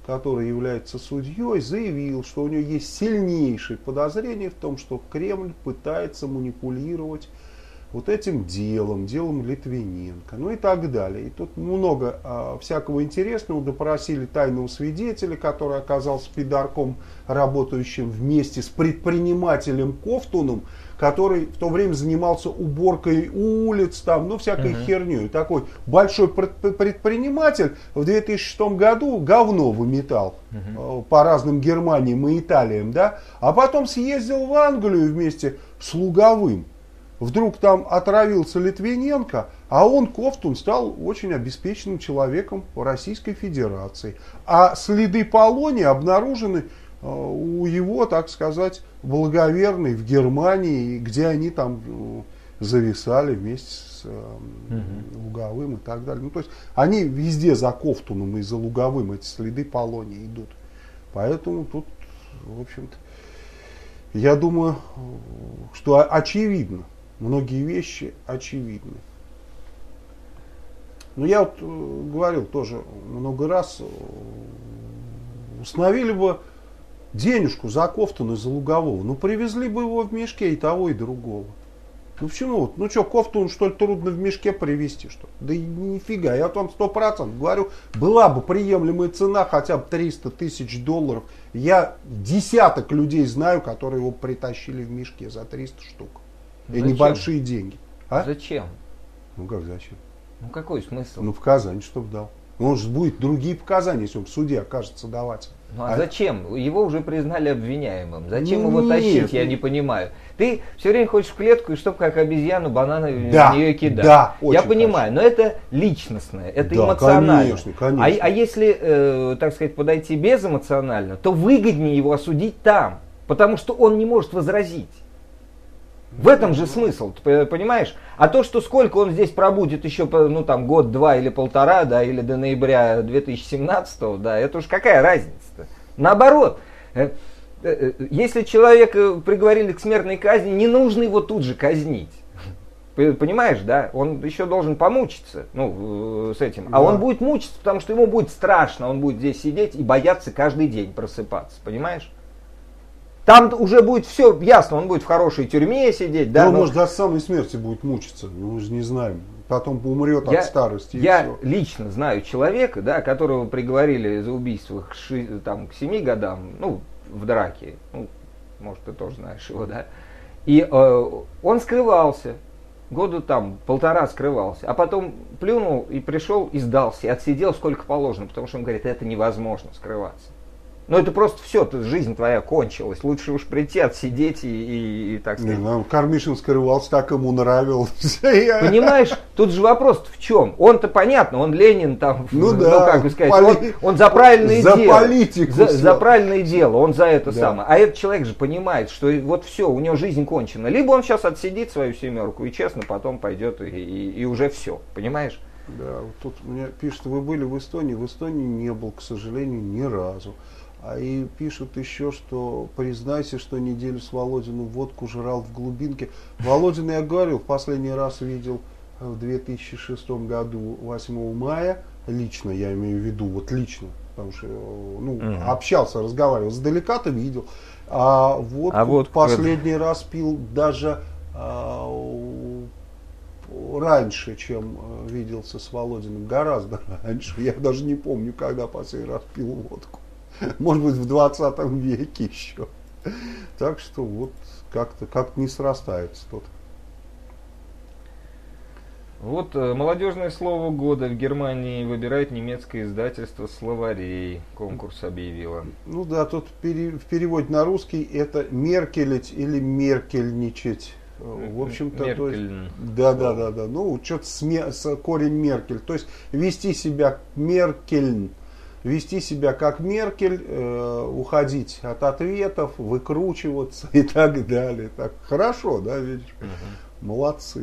который является судьей, заявил, что у него есть сильнейшие подозрения в том, что Кремль пытается манипулировать вот этим делом, делом Литвиненко, ну и так далее. И тут много а, всякого интересного. Допросили тайного свидетеля, который оказался пидорком, работающим вместе с предпринимателем Ковтуном, который в то время занимался уборкой улиц, там, ну, всякой uh-huh. херней. Такой большой предприниматель в две тысячи шестом году говно выметал uh-huh. по разным Германиям и Италиям, да, а потом съездил в Англию вместе с Луговым. Вдруг там отравился Литвиненко, а он, Ковтун, стал очень обеспеченным человеком Российской Федерации. А следы полония обнаружены э, у его, так сказать, благоверной в Германии, где они там э, зависали вместе с э, угу. Луговым и так далее. Ну, то есть они везде за Ковтуном и за Луговым эти следы полония идут. Поэтому тут, в общем-то, я думаю, что очевидно. Многие вещи очевидны. Но я вот э, говорил тоже много раз, э, установили бы денежку за Ковтуна и за Лугового, ну привезли бы его в мешке и того, и другого. Ну почему? Ну что, Ковтун, что ли, трудно в мешке привезти, что ли? Да нифига, я вам сто процентов говорю, была бы приемлемая цена хотя бы триста тысяч долларов. Я десяток людей знаю, которые его притащили в мешке за триста штук. И небольшие деньги. А? Зачем? Ну как зачем? Ну какой смысл? Ну в Казани, чтобы дал. Он же будет другие показания, если он в суде окажется давать. Ну а, а зачем? Его уже признали обвиняемым. Зачем ну, его нет, тащить, я не понимаю. Ты все время хочешь в клетку, и чтобы как обезьяну бананы да, в нее кидать. Да, я понимаю, хочу. Но это личностное, это да, эмоционально. Конечно, конечно. А, а если, э, так сказать, подойти безэмоционально, то выгоднее его осудить там. Потому что он не может возразить. В этом же смысл, ты понимаешь? А то, что сколько он здесь пробудет еще, ну там год, два или полтора, да, или до ноября две тысячи семнадцатого, да, это уж какая разница-то? Наоборот, если человека приговорили к смертной казни, не нужно его тут же казнить. Понимаешь, да? Он еще должен помучиться, ну, с этим. А да. Он будет мучиться, потому что ему будет страшно, он будет здесь сидеть и бояться каждый день просыпаться, понимаешь? Там уже будет все ясно, он будет в хорошей тюрьме сидеть. Да, он, но... может, до самой смерти будет мучиться, мы же не знаем. Потом умрет я, от старости. Я и все. лично знаю человека, да, которого приговорили за убийство к, ши, там, к семи годам, ну, в драке. Ну, может, ты тоже знаешь его, да. И э, он скрывался, года там полтора скрывался, а потом плюнул и пришел и сдался, и отсидел сколько положено, потому что он говорит, это невозможно скрываться. Ну это просто все, жизнь твоя кончилась. Лучше уж прийти, отсидеть и, и, и так сказать. Не, ну, Кармишин скрывался, так ему нравилось. Понимаешь, тут же вопрос в чем? Он-то понятно, он Ленин там, ну, ну да, как бы сказать, поли... он, он за правильное за дело. Политику за, за правильное дело, он за это да. самое. А этот человек же понимает, что вот все, у него жизнь кончена. Либо он сейчас отсидит свою семерку и честно потом пойдет и, и, и уже все, понимаешь? Да, вот тут мне пишут, вы были в Эстонии. В Эстонии не был, к сожалению, ни разу. А и пишут еще, что признайся, что неделю с Володиным водку жрал в глубинке. Володина, я говорил, в последний раз видел в две тысячи шестом году, восьмого мая. Лично, я имею в виду, вот лично. Потому что ну, угу. общался, разговаривал. Сдалека-то видел. А водку, а водку последний это... раз пил даже а, раньше, чем виделся с Володиным. Гораздо раньше. Я даже не помню, когда последний раз пил водку. Может быть, в двадцатом веке еще. Так что вот как-то как-то не срастается тут. Вот молодежное слово года в Германии выбирает немецкое издательство словарей. Конкурс объявило. Ну да, тут в переводе на русский это меркелить или меркельничать. В общем-то, то есть, да, да, да, да. Ну, что-то с, с корень Меркель. То есть вести себя меркельн. Вести себя как Меркель, э, уходить от ответов, выкручиваться и так далее. Так, хорошо, да, видишь? Угу. Молодцы.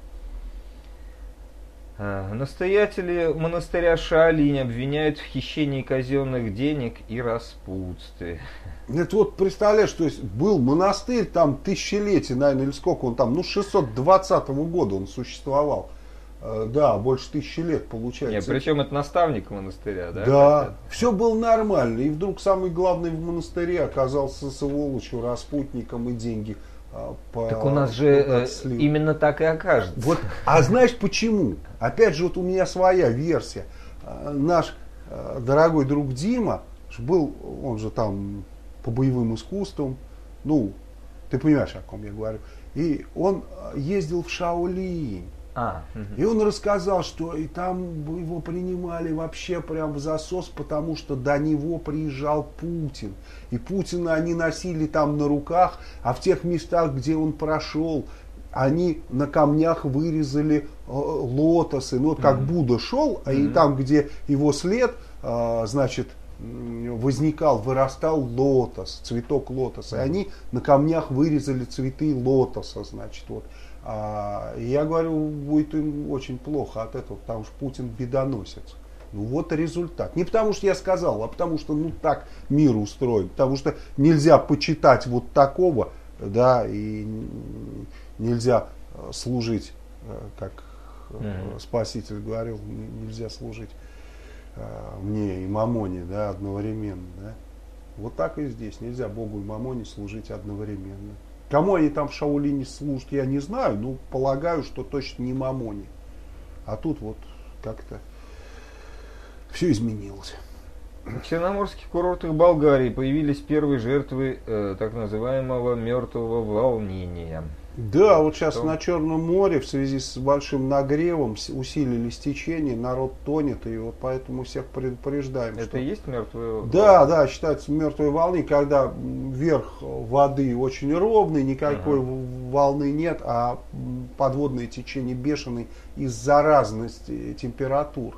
А, настоятели монастыря Шаолинь обвиняют в хищении казенных денег и распутстве. Это вот представляешь, то есть был монастырь там тысячелетия, наверное, или сколько он там, ну с шестьсот двадцатого года он существовал. э, да, больше тысячи лет получается. Нет, причем это наставник монастыря, да? Да, хотят? все было нормально. И вдруг самый главный в монастыре оказался сволочью, распутником и деньги. а, По, Так у нас же э, именно так и окажется. Вот, а знаешь почему? Опять же, вот у меня своя версия. А, Наш э, дорогой друг Дима был, он же там по боевым искусствам, ну, ты понимаешь, о ком я говорю. И он ездил в Шаолинь. А, И он рассказал, что и там его принимали вообще прям в засос, потому что до него приезжал Путин. И Путина они носили там на руках, а в тех местах, где он прошел, они на камнях вырезали э, лотосы. Ну вот как mm-hmm. Будда шел, а mm-hmm. и там, где его след, э, значит, возникал, вырастал лотос, цветок лотоса. И они на камнях вырезали цветы лотоса, значит, вот. А, я говорю, будет им очень плохо от этого, потому что Путин бедоносец. Ну вот результат. Не потому что я сказал, а потому что ну так мир устроен. Потому что нельзя почитать вот такого, да, и нельзя служить, как mm-hmm. Спаситель говорил, нельзя служить мне и Мамоне, да, одновременно, да. Вот так и здесь. Нельзя Богу и Мамоне служить одновременно. Кому они там в Шаолине служат, я не знаю, но полагаю, что точно не Мамоне. А тут вот как-то все изменилось. В черноморских курортах Болгарии появились первые жертвы э, так называемого мертвого волнения. Да, вот сейчас Что? на Черном море в связи с большим нагревом усилились течение, народ тонет, и вот поэтому всех предупреждаем. Это что... и есть мертвое волнение? Да, да, считается мертвой волны, когда верх воды очень ровный, никакой ага. волны нет, а подводное течение бешеное из-за разности температур.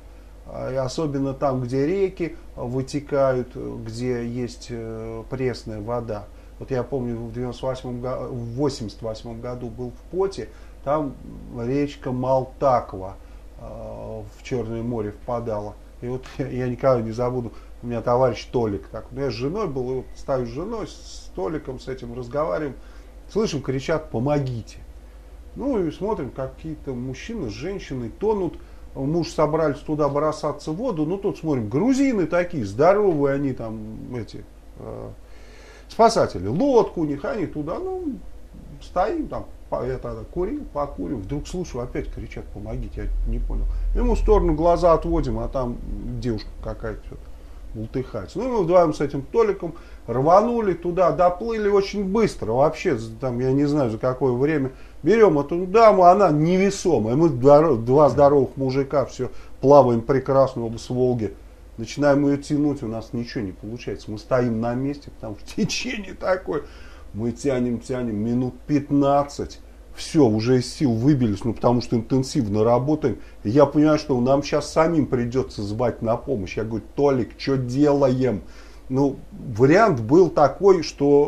И особенно там, где реки вытекают, где есть пресная вода. Вот я помню, в девяносто восьмом, в восемьдесят восьмом году был в Поте, там речка Малтаква э, в Черное море впадала. И вот я, я никогда не забуду, у меня товарищ Толик, так, ну, я с женой был, и вот стою с женой, с Толиком, с этим разговариваем, слышим, кричат, помогите. Ну и смотрим, какие-то мужчины с женщиной тонут, муж собрались туда бросаться в воду, ну тут смотрим, грузины такие, здоровые они там, эти... Э, спасатели, лодку у них, они туда, ну, стоим там, я тогда курил, покурил, вдруг слушаю, опять кричат, помогите, я не понял. Ему в сторону глаза отводим, а там девушка какая-то бултыхается. Ну, мы вдвоем с этим Толиком рванули туда, доплыли очень быстро, вообще, там, я не знаю, за какое время. Берем эту даму, она невесомая, мы два здоровых мужика, все, плаваем прекрасно оба с Волги. Начинаем ее тянуть, у нас ничего не получается. Мы стоим на месте, потому что течение такое. Мы тянем, тянем минут пятнадцать. Все, уже из сил выбились, ну потому что интенсивно работаем. И я понимаю, что нам сейчас самим придется звать на помощь. Я говорю, Толик, что делаем? Ну, вариант был такой,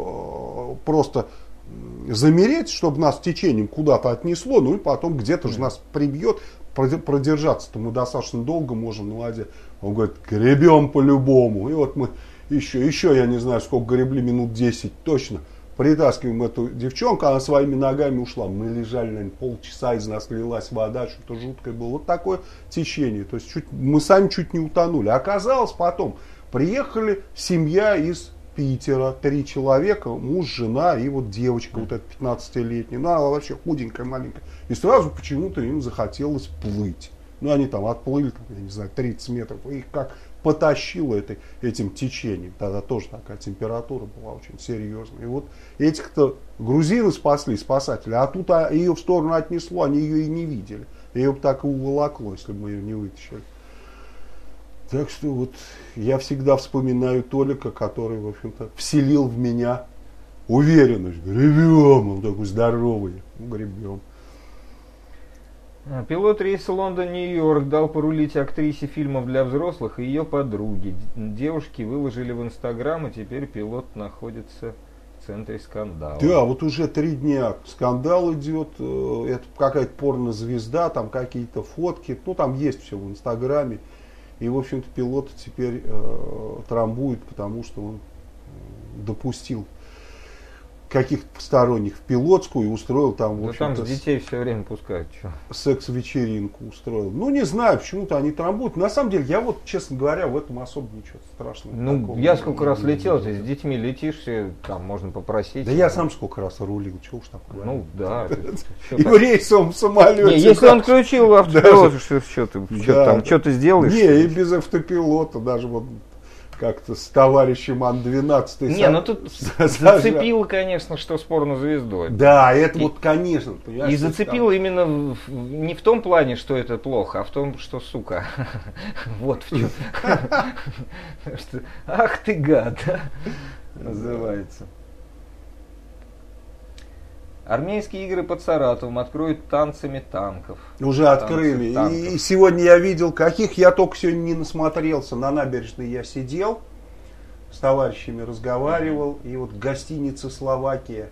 что э, просто замереть, чтобы нас течением куда-то отнесло, ну и потом где-то же нас прибьет. Продержаться-то мы достаточно долго можем на воде. Он говорит, гребем по-любому. И вот мы еще, еще, я не знаю, сколько гребли, минут десять точно. Притаскиваем эту девчонку, она своими ногами ушла. Мы лежали, наверное, полчаса, из нас лилась вода, что-то жуткое было. Вот такое течение. То есть чуть, мы сами чуть не утонули. Оказалось потом, приехали семья из Питера, три человека, муж, жена и вот девочка, вот эта пятнадцатилетняя. Ну, она вообще худенькая, маленькая. И сразу почему-то им захотелось плыть. Ну, они там отплыли, там, я не знаю, тридцать метров. И их как потащило это, этим течением. Тогда тоже такая температура была очень серьезная. И вот этих-то грузины спасли, спасатели. А тут а, ее в сторону отнесло, они ее и не видели. Ее бы так и уволокло, если бы мы ее не вытащили. Так что вот я всегда вспоминаю Толика, который, в общем-то, вселил в меня уверенность. Гребем, он такой здоровый, гребем. Пилот рейса Лондон-Нью-Йорк дал порулить актрисе фильмов для взрослых и ее подруге. Девушки выложили в Инстаграм, и теперь пилот находится в центре скандала. Да, вот уже три дня скандал идет, это какая-то порнозвезда, там какие-то фотки, ну там есть все в Инстаграме. И, в общем-то, пилот теперь э, трамбует, потому что он допустил каких-то посторонних в пилотскую и устроил там, в Да там общем-то, с детей все время пускают. Чё? секс-вечеринку устроил. Ну, не знаю, почему-то они трамбуют. На самом деле, я вот, честно говоря, в этом особо ничего страшного. Ну, я сколько раз летел, ты с детьми летишь, все, там можно попросить. Да я сам сколько раз рулил, чего уж такое. Ну, да. И в рейсовом самолете. Не, если он включил автопилот, что, что ты, что Да. там, что ты сделаешь? Не, и без автопилота, даже вот как-то с товарищем Ан двенадцать. Не, ну тут зацепило, конечно, что спор на звезду. Да, это вот, конечно. понимаешь, И то есть зацепило именно в- в- не в том плане, что это плохо, а в том, что сука. Вот в чем. Что, ах ты гад, да, называется. Армейские игры под Саратовом откроют танцами танков. там Уже Танцы открыли. танков. И сегодня я видел, каких я только сегодня не насмотрелся. На набережной я сидел, с товарищами разговаривал. И вот в гостинице «Словакия»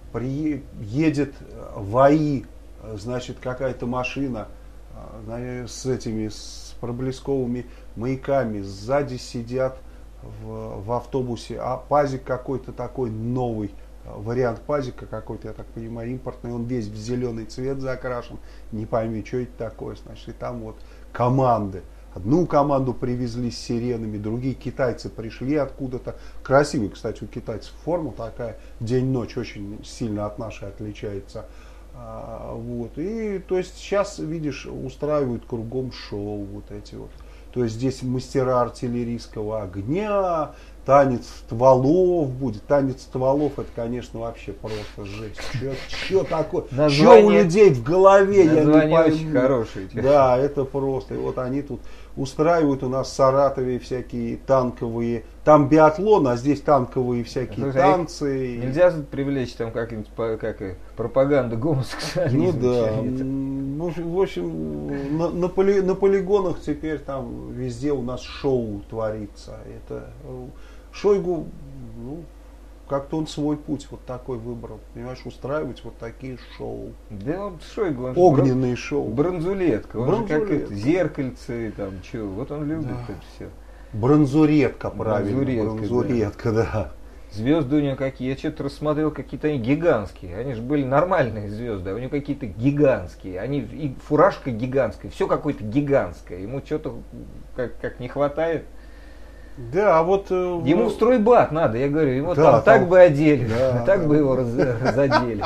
приедет ВАИ, значит, какая-то машина э, с этими, с проблесковыми маяками. Сзади сидят в, в автобусе. А пазик какой-то такой новый. Вариант пазика какой-то, я так понимаю, импортный, он весь в зеленый цвет закрашен, не пойми, что это такое, значит, и там вот команды. Одну команду привезли с сиренами, другие китайцы пришли откуда-то. Красивая, кстати, у китайцев форма такая, день-ночь очень сильно от нашей отличается. А, вот. И то есть сейчас, видишь, устраивают кругом шоу вот эти вот. То есть здесь мастера артиллерийского огня, танец стволов будет. Танец стволов, это, конечно, вообще просто жесть. Что такое? Что у людей в голове, я не пойму. Очень хорошие. Да, это просто. И вот они тут устраивают у нас в Саратове всякие танковые. Там биатлон, а здесь танковые всякие Слушай, танцы. Нельзя привлечь там как-нибудь по- как и пропаганда гомосексуализма. Ну да. чья-то? Ну, в общем, на, на, поли- на полигонах теперь там везде у нас шоу творится. Это э, Шойгу, ну, как-то он свой путь вот такой выбрал. Понимаешь, устраивать вот такие шоу. Да он Шойгу, он же Огненные бран- шоу. Бронзулетка. Он же как Бронзулетка. это, зеркальце, там, что. Вот он любит Да. это все. Бронзуретка, правильно. Бронзуретка, Бронзуретка, да. Звезды у него какие, я что-то рассмотрел, какие-то они гигантские. Они же были нормальные звезды, а у него какие-то гигантские. Они, и фуражка гигантская, все какое-то гигантское. Ему что-то как, как не хватает. Да, а вот... э, Ему в- в стройбат надо, я говорю, его Да, там, там- так бы одели, Да, так да. бы его раз- разодели.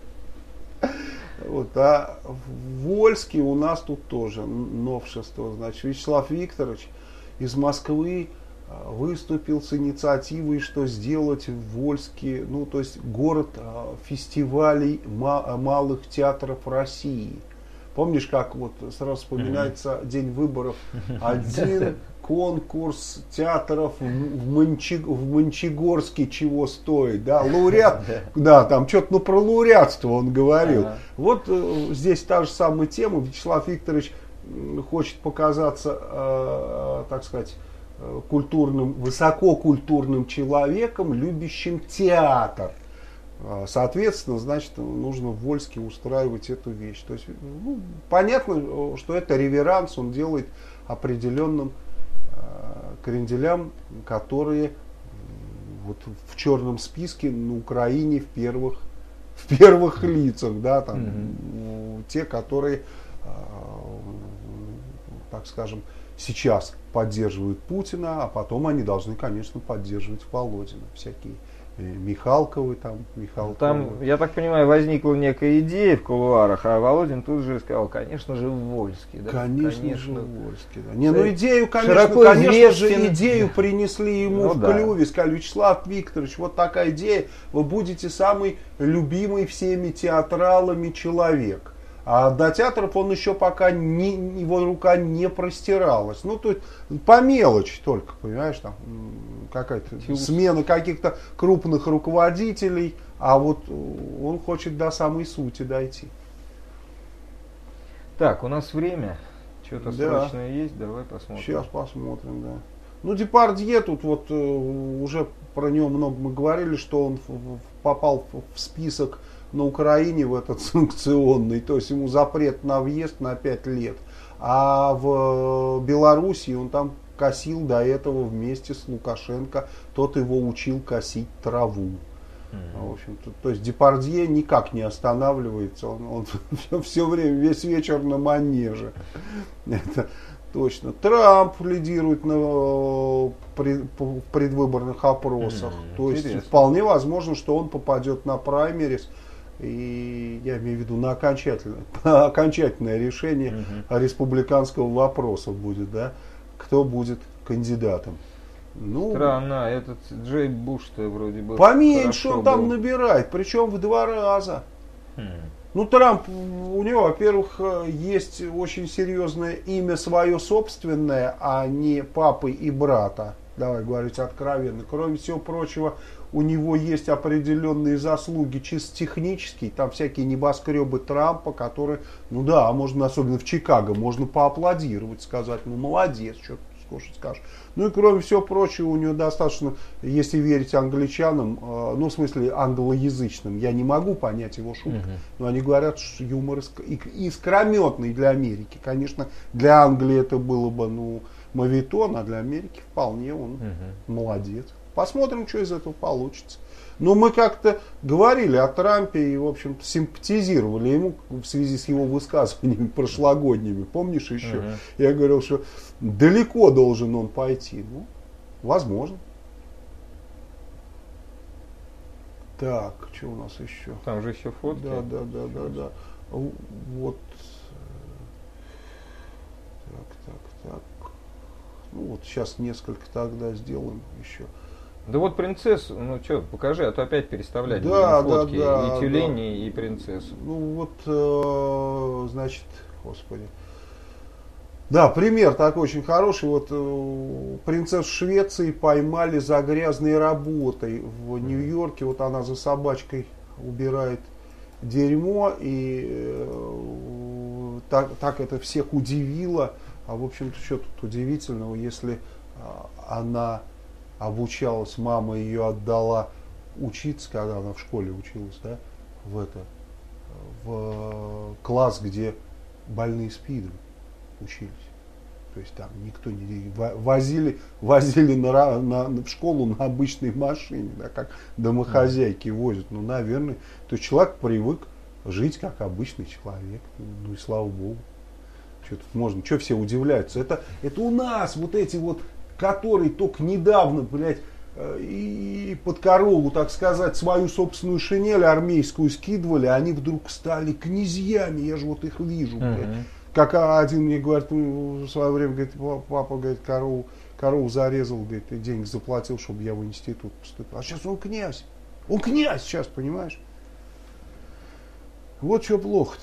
Вот, а в Вольске у нас тут тоже новшество. Значит, Вячеслав Викторович из Москвы а, выступил с инициативой, что сделать в Вольске, ну, то есть город а, фестивалей ма- малых театров России. Помнишь, как вот сразу вспоминается день выборов? Один конкурс театров в, в, Мончи- в Мончегорске чего стоит, да, лауреат, да, там что-то, ну, про лауреатство он говорил. Ага. Вот э, здесь та же самая тема. Вячеслав Викторович м, хочет показаться, э, так сказать, э, культурным, высококультурным человеком, любящим театр. Э, Соответственно, значит, нужно в Вольске устраивать эту вещь. То есть, ну, понятно, э, что это реверанс он делает определенным э, кренделям, которые м, вот в черном списке на Украине в первых в первых лицах, да, там, Мгм. те, которые, э, так скажем, сейчас поддерживают Путина, а потом они должны, конечно, поддерживать Володина. Всякие э, Михалковы там, Михалковы. Там, я так понимаю, возникла некая идея в кулуарах, а Володин тут же сказал, конечно же, в Вольске. Да? Конечно, же, в Вольске. Да. Не, ну Широко идею, конечно, конечно же, известен. идею принесли ему Ну в да. клюве. Сказали: Вячеслав Викторович, вот такая идея, вы будете самый любимый всеми театралами человек. А до театров он еще пока не, его рука не простиралась. Ну, то есть по мелочи только, понимаешь, там м, какая-то Филус. смена каких-то крупных руководителей, а вот э, он хочет до самой сути дойти. Так, у нас время. Что-то Да. срочное есть, давай посмотрим. Сейчас посмотрим, да. Ну, Депардье, тут вот э, уже про него много мы говорили, что он в- в- попал в, в список на Украине, в этот санкционный, то есть ему запрет на въезд на пять лет. А в Белоруссии он там косил до этого вместе с Лукашенко, тот его учил косить траву. В общем-то, то есть Депардье никак не останавливается, он, он все, все время, весь вечер на манеже. Это точно. Трамп лидирует на пред, предвыборных опросах. Mm, то есть интересно. Вполне возможно, что он попадет на праймерис. И я имею в виду на окончательное, окончательное решение mm-hmm. республиканского вопроса будет, да, кто будет кандидатом. Ну, странно, этот Джейб Буш-то вроде бы поменьше он там был. Набирает, причем в два раза. Хм. Ну, Трамп, у него, во-первых, есть очень серьезное имя свое собственное, а не папы и брата. Давай говорить откровенно. Кроме всего прочего, у него есть определенные заслуги чисто технические. Там всякие небоскребы Трампа, которые, ну да, можно, особенно в Чикаго, можно поаплодировать, сказать, ну молодец, что скажешь, скажешь. Ну и кроме всего прочего, у него достаточно, если верить англичанам, э, ну в смысле англоязычным, я не могу понять его шутку, uh-huh. но они говорят, что юмор иск- искрометный для Америки. Конечно, для Англии это было бы, ну, мавитон, а для Америки вполне он uh-huh. молодец. Посмотрим, что из этого получится. Но мы как-то говорили о Трампе и, в общем-то, симпатизировали ему в связи с его высказываниями прошлогодними. Помнишь еще? Uh-huh. Я говорил, что далеко должен он пойти. Ну, возможно. Так, что у нас еще? Там же еще фотки. Да, да, да, да, да. Вот. Так, так, так. Ну вот сейчас несколько тогда сделаем еще. Да вот принцессу, ну что, покажи, а то опять переставлять да, будем фотки, да, да, и тюлени, да. и принцессу. Ну вот, э, значит, господи. Да, пример такой очень хороший. Вот э, принцессу Швеции поймали за грязной работой в Нью-Йорке. Вот она за собачкой убирает дерьмо, и э, так, так это всех удивило. А в общем-то, что тут удивительного, если э, она обучалась, мама ее отдала учиться, когда она в школе училась, да, в это, в класс, где больные СПИДом учились. То есть там никто не возили, возили на, на, на, в школу на обычной машине, да, как домохозяйки возят. Ну, наверное, то есть человек привык жить как обычный человек. Ну и слава богу. Что тут можно, что все удивляются? Это, это у нас вот эти вот, которые только недавно, блядь, и под корову, так сказать, свою собственную шинель армейскую скидывали, они вдруг стали князьями, я же вот их вижу, блядь. Uh-huh. Как один мне говорит, в свое время, говорит, папа, говорит, корову, корову зарезал, говорит, и деньги заплатил, чтобы я в институт поступил. А сейчас он князь, он князь сейчас, понимаешь? Вот что плохо-то.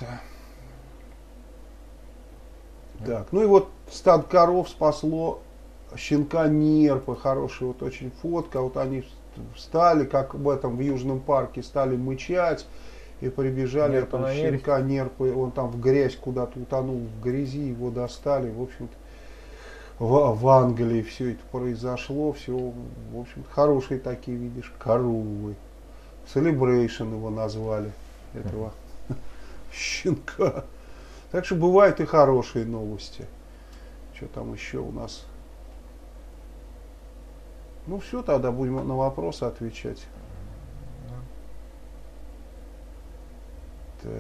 Uh-huh. Так, ну и вот стадо коров спасло щенка Нерпы, хорошая вот очень фотка, вот они встали, как в этом в Южном парке, стали мычать и прибежали, Нерпа этого щенка Нерпы, он там в грязь куда-то утонул, в грязи, его достали, в общем-то в, в Англии все это произошло, все, в общем-то, хорошие такие, видишь, коровы. Celebration его назвали, этого щенка. Так что бывают и хорошие новости. Что там еще у нас? Ну все, тогда будем на вопросы отвечать. Так.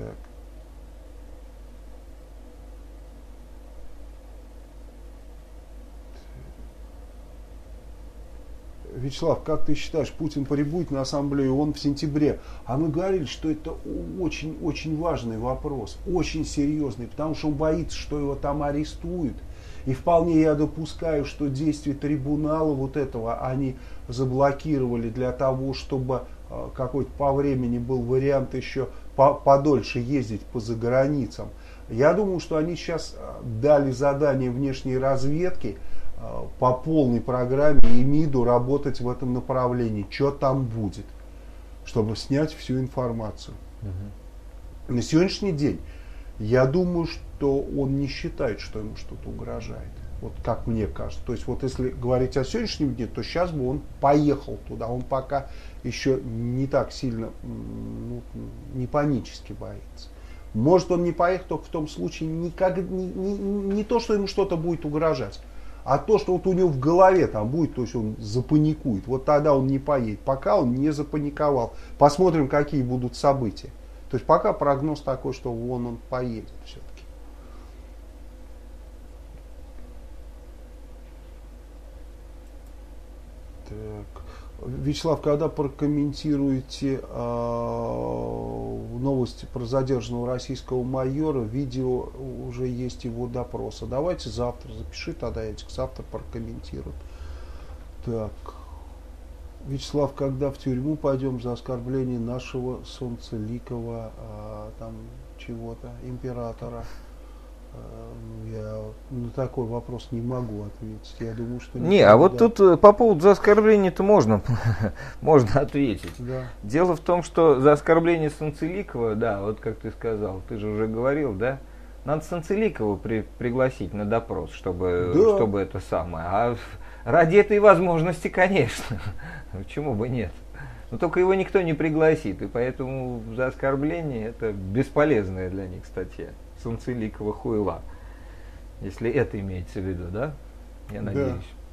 Вячеслав, как ты считаешь, Путин прибудет на ассамблею ООН в сентябре? А мы говорили, что это очень-очень важный вопрос, очень серьезный, потому что он боится, что его там арестуют. И вполне я допускаю, что действия трибунала вот этого они заблокировали для того, чтобы э, какой-то по времени был вариант еще по, подольше ездить по заграницам. Я думаю, что они сейчас дали задание внешней разведке э, по полной программе и МИДу работать в этом направлении. Что там будет, чтобы снять всю информацию. Угу. На сегодняшний день я думаю, что он не считает, что ему что-то угрожает. Вот как мне кажется. То есть вот если говорить о сегодняшнем дне, то сейчас бы он поехал туда. Он пока еще не так сильно, ну, не панически боится. Может он не поехал только в том случае, никак, не, не, не то, что ему что-то будет угрожать, А то, что вот у него в голове там будет, то есть он запаникует, вот тогда он не поедет. Пока он не запаниковал. Посмотрим, какие будут события. То есть пока прогноз такой, что вон он поедет все-таки. Так. Вячеслав, когда прокомментируете э, новости про задержанного российского майора, видео уже есть его допроса. Давайте завтра, запиши тогда, я завтра прокомментирую. Так. Вячеслав, когда в тюрьму пойдем за оскорбление нашего солнцеликого э, там чего-то, императора? Я на такой вопрос не могу ответить. Я думаю, что не, а вот тут по поводу за оскорбление-то можно, можно ответить. Да. Дело в том, что за оскорбление Солнцеликова, да, вот как ты сказал, ты же уже говорил, да, надо Солнцеликова при, пригласить на допрос, чтобы, да. чтобы это самое. А ради этой возможности, конечно, почему бы нет. Но только его никто не пригласит, и поэтому за оскорбление это бесполезная для них статья. Солнцеликого хуйла. Если это имеется в виду, да? Я надеюсь.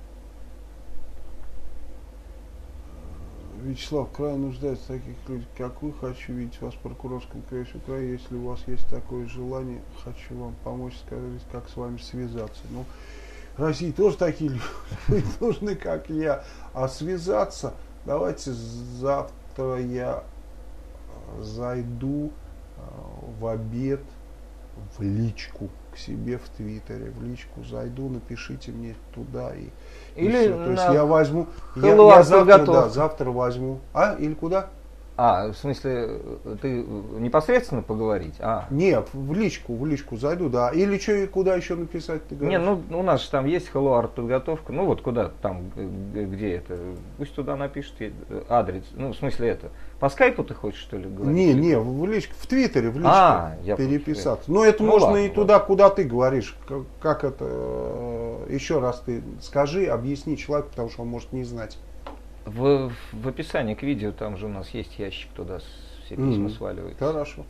Да. Вячеслав, край нуждается в таких людях, как вы. Хочу видеть вас в прокурорском крае края. Если у вас есть такое желание, хочу вам помочь, сказать, как с вами связаться. Ну, в России тоже такие люди нужны, как я. А связаться, давайте завтра я зайду в обед в личку к себе в Твиттере, в личку зайду, напишите мне туда и, или и все. То есть я возьму, я, я я завтра, да, завтра возьму. А, или куда? А, в смысле, ты непосредственно поговорить? А. Нет, в личку, в личку зайду, да. Или что, куда еще написать? Ты не, ну у нас же там есть Hello Art подготовка. Ну вот куда там, где это? Пусть туда напишет адрес. Ну, в смысле это. По скайпу ты хочешь, что ли, говорить? Не, не, в личку, в Твиттере, в личку а, я переписаться. Но это ну, можно ладно, и ладно. туда, куда ты говоришь. Как, как это, еще раз ты скажи, объясни человеку, потому что он может не знать. В, в описании к видео там же у нас есть ящик, туда все письма mm-hmm. сваливаются. Хорошо.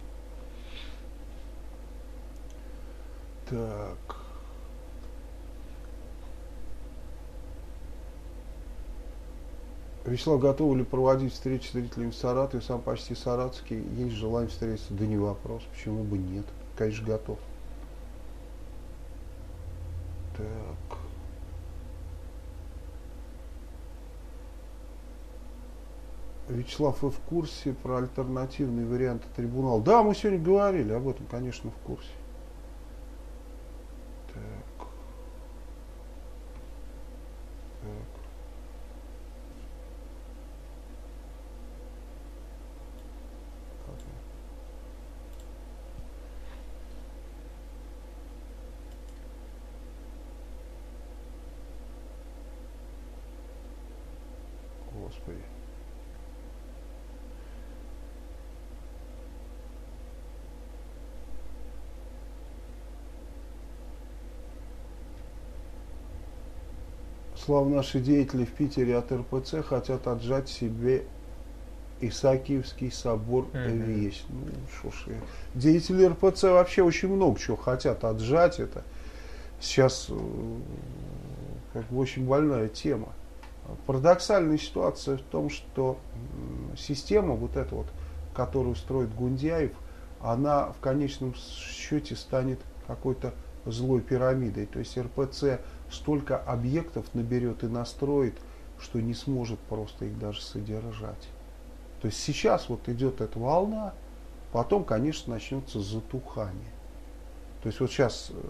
Так. Вячеслав, готовы ли проводить встречи с зрителями в Саратове? Сам почти саратовский. Есть желание встретиться? Да не вопрос. Почему бы нет? Конечно, готов. Так. Вячеслав, вы в курсе про альтернативные варианты трибунала? Да, мы сегодня говорили об этом, конечно, в курсе. Так. Так. Господи. Слава, наши деятели в Питере от эр пэ цэ хотят отжать себе Исаакиевский собор mm-hmm. весь. Ну, шо ж, деятели эр пэ цэ вообще очень много чего хотят отжать. Это сейчас как бы очень больная тема. Парадоксальная ситуация в том, что система вот эта вот, которую строит Гундяев, она в конечном счете станет какой-то злой пирамидой. То есть эр пэ цэ столько объектов наберет и настроит, что не сможет просто их даже содержать. То есть сейчас вот идет эта волна, потом, конечно, начнется затухание. То есть вот сейчас э,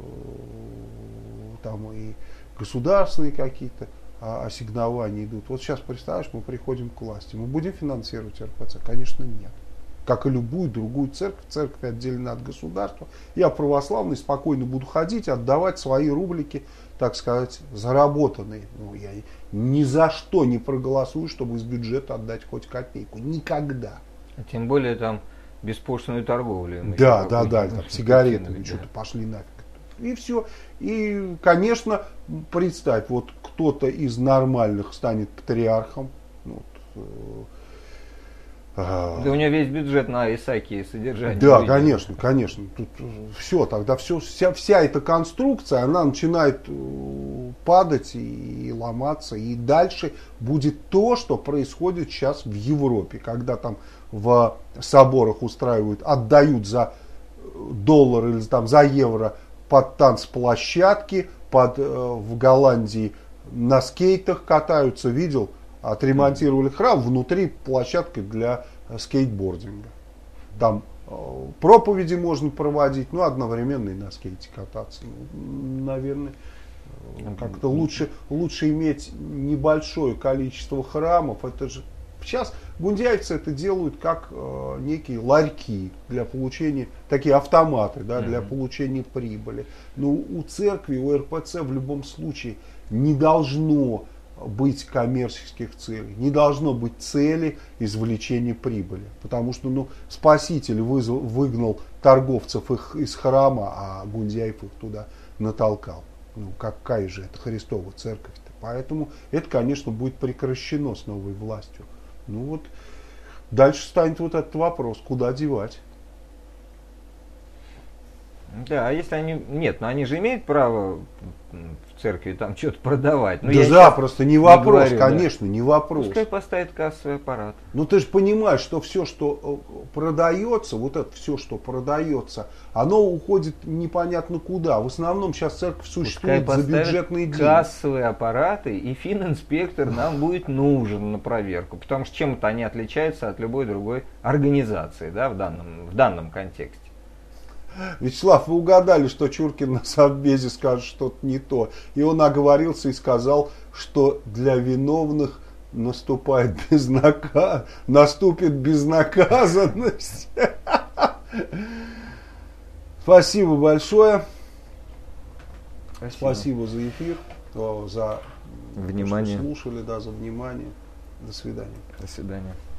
там и государственные какие-то а, ассигнования идут. Вот сейчас, представляешь, мы приходим к власти. Мы будем финансировать эр пэ цэ? Конечно, нет. Как и любую другую церковь. Церковь отделена от государства. Я православный, спокойно буду ходить, отдавать свои рублики, так сказать, заработанные. Ну, я ни за что не проголосую, чтобы из бюджета отдать хоть копейку. Никогда. Тем более там беспошлинную торговлю. Да, да, да, там сигареты, что-то пошли нафиг. И все. И, конечно, представь, вот кто-то из нормальных станет патриархом. Вот, Да у него весь бюджет на Исаки и содержание. Да, выйдет. конечно, конечно. Тут все, тогда все, вся, вся эта конструкция, она начинает падать и ломаться. И дальше будет то, что происходит сейчас в Европе, когда там в соборах устраивают, отдают за доллар или там за евро под танцплощадки, под, в Голландии на скейтах катаются, видел? Отремонтировали храм, внутри площадка для скейтбординга. Там э, проповеди можно проводить, ну, одновременно и на скейте кататься. Ну, наверное, э, как-то лучше, лучше иметь небольшое количество храмов. Это же сейчас гундяевцы это делают как э, некие ларьки для получения, такие автоматы, да, для получения прибыли. Но у церкви, у эр пэ цэ в любом случае не должно быть коммерческих целей. Не должно быть цели извлечения прибыли. Потому что ну, Спаситель вызвал, выгнал торговцев их из храма, а Гундяев их туда натолкал. Ну, какая же это Христова церковь-то? Поэтому это, конечно, будет прекращено с новой властью. Ну вот, дальше станет вот этот вопрос, куда девать. Да, а если они... Нет, но они же имеют право в церкви там что-то продавать. Но да запросто, не вопрос, не говорю, конечно, да. не вопрос. Пускай поставит кассовый аппарат. Ну ты же понимаешь, что все, что продается, вот это все, что продается, оно уходит непонятно куда. В основном сейчас церковь существует за бюджетные деньги. Кассовые аппараты, и фининспектор нам будет нужен на проверку. Потому что чем-то они отличаются от любой другой организации, да, в данном, в данном контексте. Вячеслав, вы угадали, что Чуркин на совбезе скажет что-то не то. И он оговорился и сказал, что для виновных наступает безнака... наступит безнаказанность. Спасибо большое. Спасибо, Спасибо за эфир, за внимание. То, что слушали, да, за внимание. До свидания. До свидания.